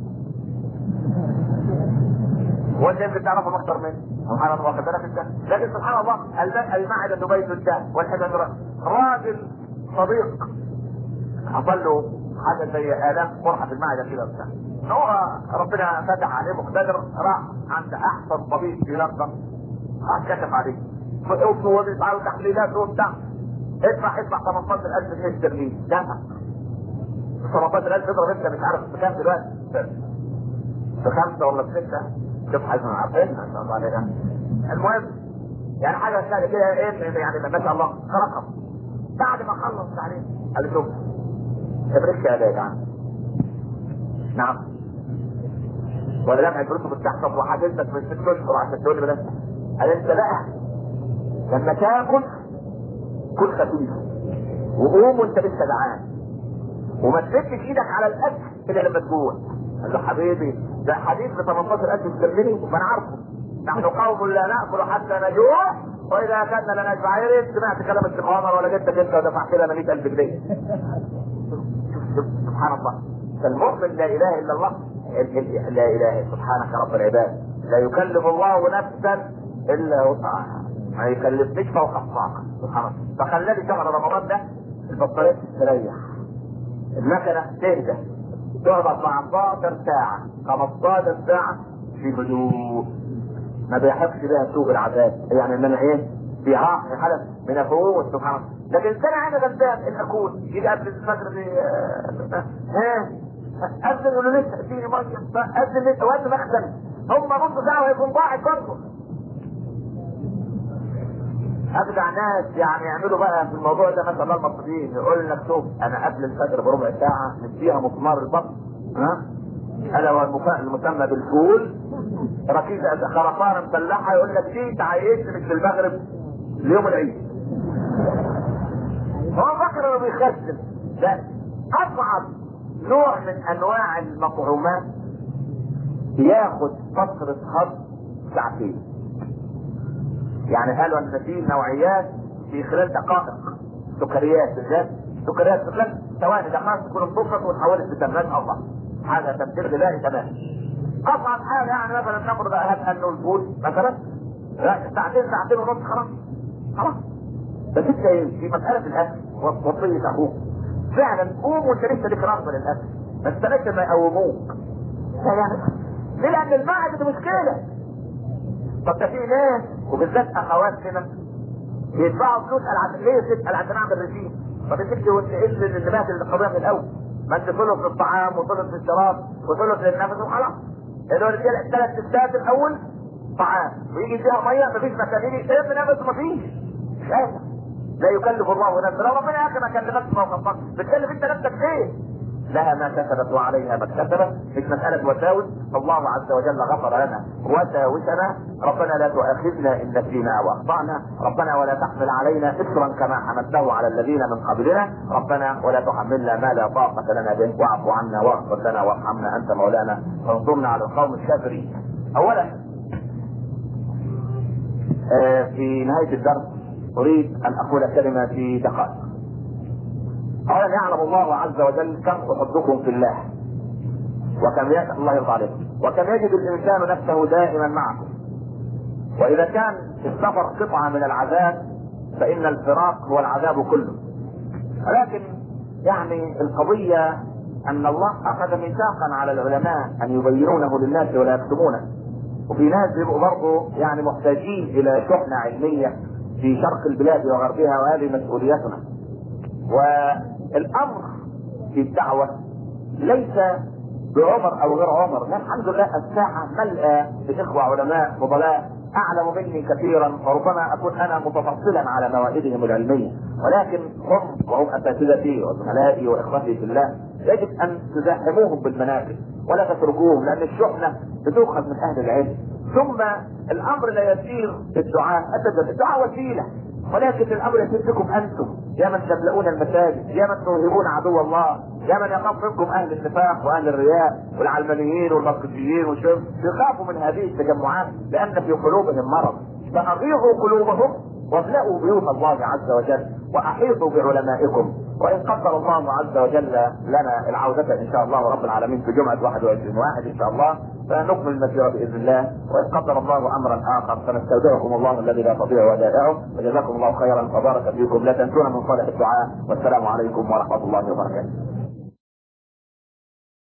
وانت يمكن تعرفهم اكثر مني. سبحان الله. واخد بالك انت؟ لكن سبحان الله المعدة بيت الداء والحجاب. راجل صديق حصل له حاجه زي آلام قرحه في المعده كده وبتاع، هو ربنا فتح عليه مقتدر، راح عند احسن طبيب في لندن، راح كشف عليه وبيتعامل تحليلات وبتاع. ادفع 18000 جنيه استرليني، دفع 18000 اضرب انت مش عارف بكام دلوقتي، ب5 ولا ب6، شوف حاجه عارفينها ان شاء الله عليها. المهم يعني حاجه سهله كده، ايه يعني ما شاء الله رقم. بعد ما خلص تعليم قال لي شوف تبريك يا جدعان. نعم ولا لا الفلوس بتحصل وحاجزك من 6 اشهر عشان تقول لي بلاش. قال انت بقى لما تاكل كل خفيف وقوم وانت لسه جعان وما تمدش ايدك على الاكل الا لما تجوع. قال له حبيبي ده حديث ب 18000 استرليني وانا عارفه، نحن قوم لا ناكل حتى نجوع واذا اكلنا لا نشبع. يا ريت سمعت كلام الشيخ عمر ولا جدك انت ودفعت لنا 100000 جنيه. سبحان الله. فالمؤمن لا اله الا الله، لا اله سبحانك رب العباد، لا يكلف الله نفسا الا وسعها، ما يكلفنيش فوق الطاقه سبحان الله. فخلاني شهر رمضان ده البطاريه تستريح، المكنه تهدى، تقعد 14 ساعه 15 ساعه في هدوء، ما بيحبش بها سوء العذاب، يعني ان انا ايه في حاله من الفوق سبحان الله. لكن السنه عايزه غلبان ان اكون يجي قبل الفجر اذن يقولوا لسه اديني ميه، اذن لسه وقت مخزن، هم نص ساعه ويكون ضاعت برضه. ابدع ناس يعني يعملوا بقى في الموضوع ده ما شاء الله المصريين، يقول لك شوف انا قبل الفجر بربع ساعه نديها مسمار البطن، ها الا هو المسمى بالفول، ركيزه خرفانه مسلحه، يقول لك دي تعيشني في المغرب ليوم العيد. هو فاكر انه بيخزن، لا، اصعب نوع من انواع المطعومات ياخد فتره هضم ساعتين. يعني قالوا ان في نوعيات في خلال دقائق، سكريات بالذات، سكريات في خلال ثواني دقائق تكون انبسط وتحولت لتمرين الله، حاجه تمثيل غذائي تمام. اصعب حاجه يعني مثلا نفرض انه الفول مثلا ساعتين ونص خلاص. بس انت في مساله الاكل وصيه اخوك فعلا قوم وانت لسه ليك رغبه للاكل، ما تستناش ما يقوموك. يعني ليه؟ لان المعده دي مشكله. طب ده في ناس وبالذات اخواتنا يدفعوا فلوس ليه تسال عشان اعمل رجيم؟ طب يا ستي وانت ايه اللي مات القضيه من الاول؟ ما انت ثلث للطعام وثلث للشراب وثلث للنفس وخلاص. اللي هو الثلاث تستات الاول طعام ويجي فيها ميه مفيش مكان، يجي شايف نفس مفيش، مش قادر. لا يكلف الله نفسا، لو ربنا يا اخي ما كلفكش فوق الطاقه بتكلف انت نفسك ليه؟ لها ما كسبت وعليها ما اكتسبت، مش مسألة وساوس. الله عز وجل غفر لنا وساوسنا. ربنا لا تؤاخذنا إن نسينا أو أخطأنا، ربنا ولا تحمل علينا إصرا كما حملته على الذين من قبلنا، ربنا ولا تحملنا ما لا طاقة لنا به، واعف عنا واغفر لنا وارحمنا أنت مولانا فانصرنا على القوم الكافرين. أولا في نهاية الدرس أريد أن أقول كلمة في دقائق. اولا يعلم الله عز وجل كم احبكم في الله، وكم الله يرضى عليكم، وكم يجد الانسان نفسه دائما معكم. واذا كان السفر قطعه من العذاب فان الفراق هو العذاب كله. ولكن يعني القضيه ان الله اخذ ميثاقا على العلماء ان يبينونه للناس ولا يكتمونه، وفي ناس بيبقوا برضه يعني محتاجين الى شحنه علميه في شرق البلاد وغربها، وهذه مسؤوليتنا. والامر في الدعوه ليس بعمر او غير عمر، لا الحمد لله الساحه ملأى باخوه علماء فضلاء اعلم مني كثيرا، وربما اكون انا متفصلا على موائدهم العلميه، ولكن هم وهم اساتذتي وزملائي واخوتي في الله يجب ان تزاحموهم بالمناكب ولا تتركوهم، لان الشحنه بتؤخذ من اهل العلم. ثم الامر لا يسير بالدعاء ابدا، الدعاء وسيله، ولكن الامر يسير بكم انتم يا من تملؤون المساجد، يا من توهبون عدو الله، يا من يخاف منكم اهل النفاق واهل الرياء والعلمانيين والمركزيين والشرك، يخافوا من هذه التجمعات لان في قلوبهم مرض. فاغيظوا قلوبهم واملأوا بيوت الله عز وجل واحيطوا بعلمائكم. وان قدر الله عز وجل لنا العودة ان شاء الله رب العالمين في جمعة 21/1 ان شاء الله فنكمل المسيرة باذن الله. وان قدر الله امرا اخر فنستودعكم الله الذي لا تضيع ودائعه، وجزاكم الله خيرا وبارك فيكم. لا تنسونا من صالح الدعاء، والسلام عليكم ورحمة الله وبركاته.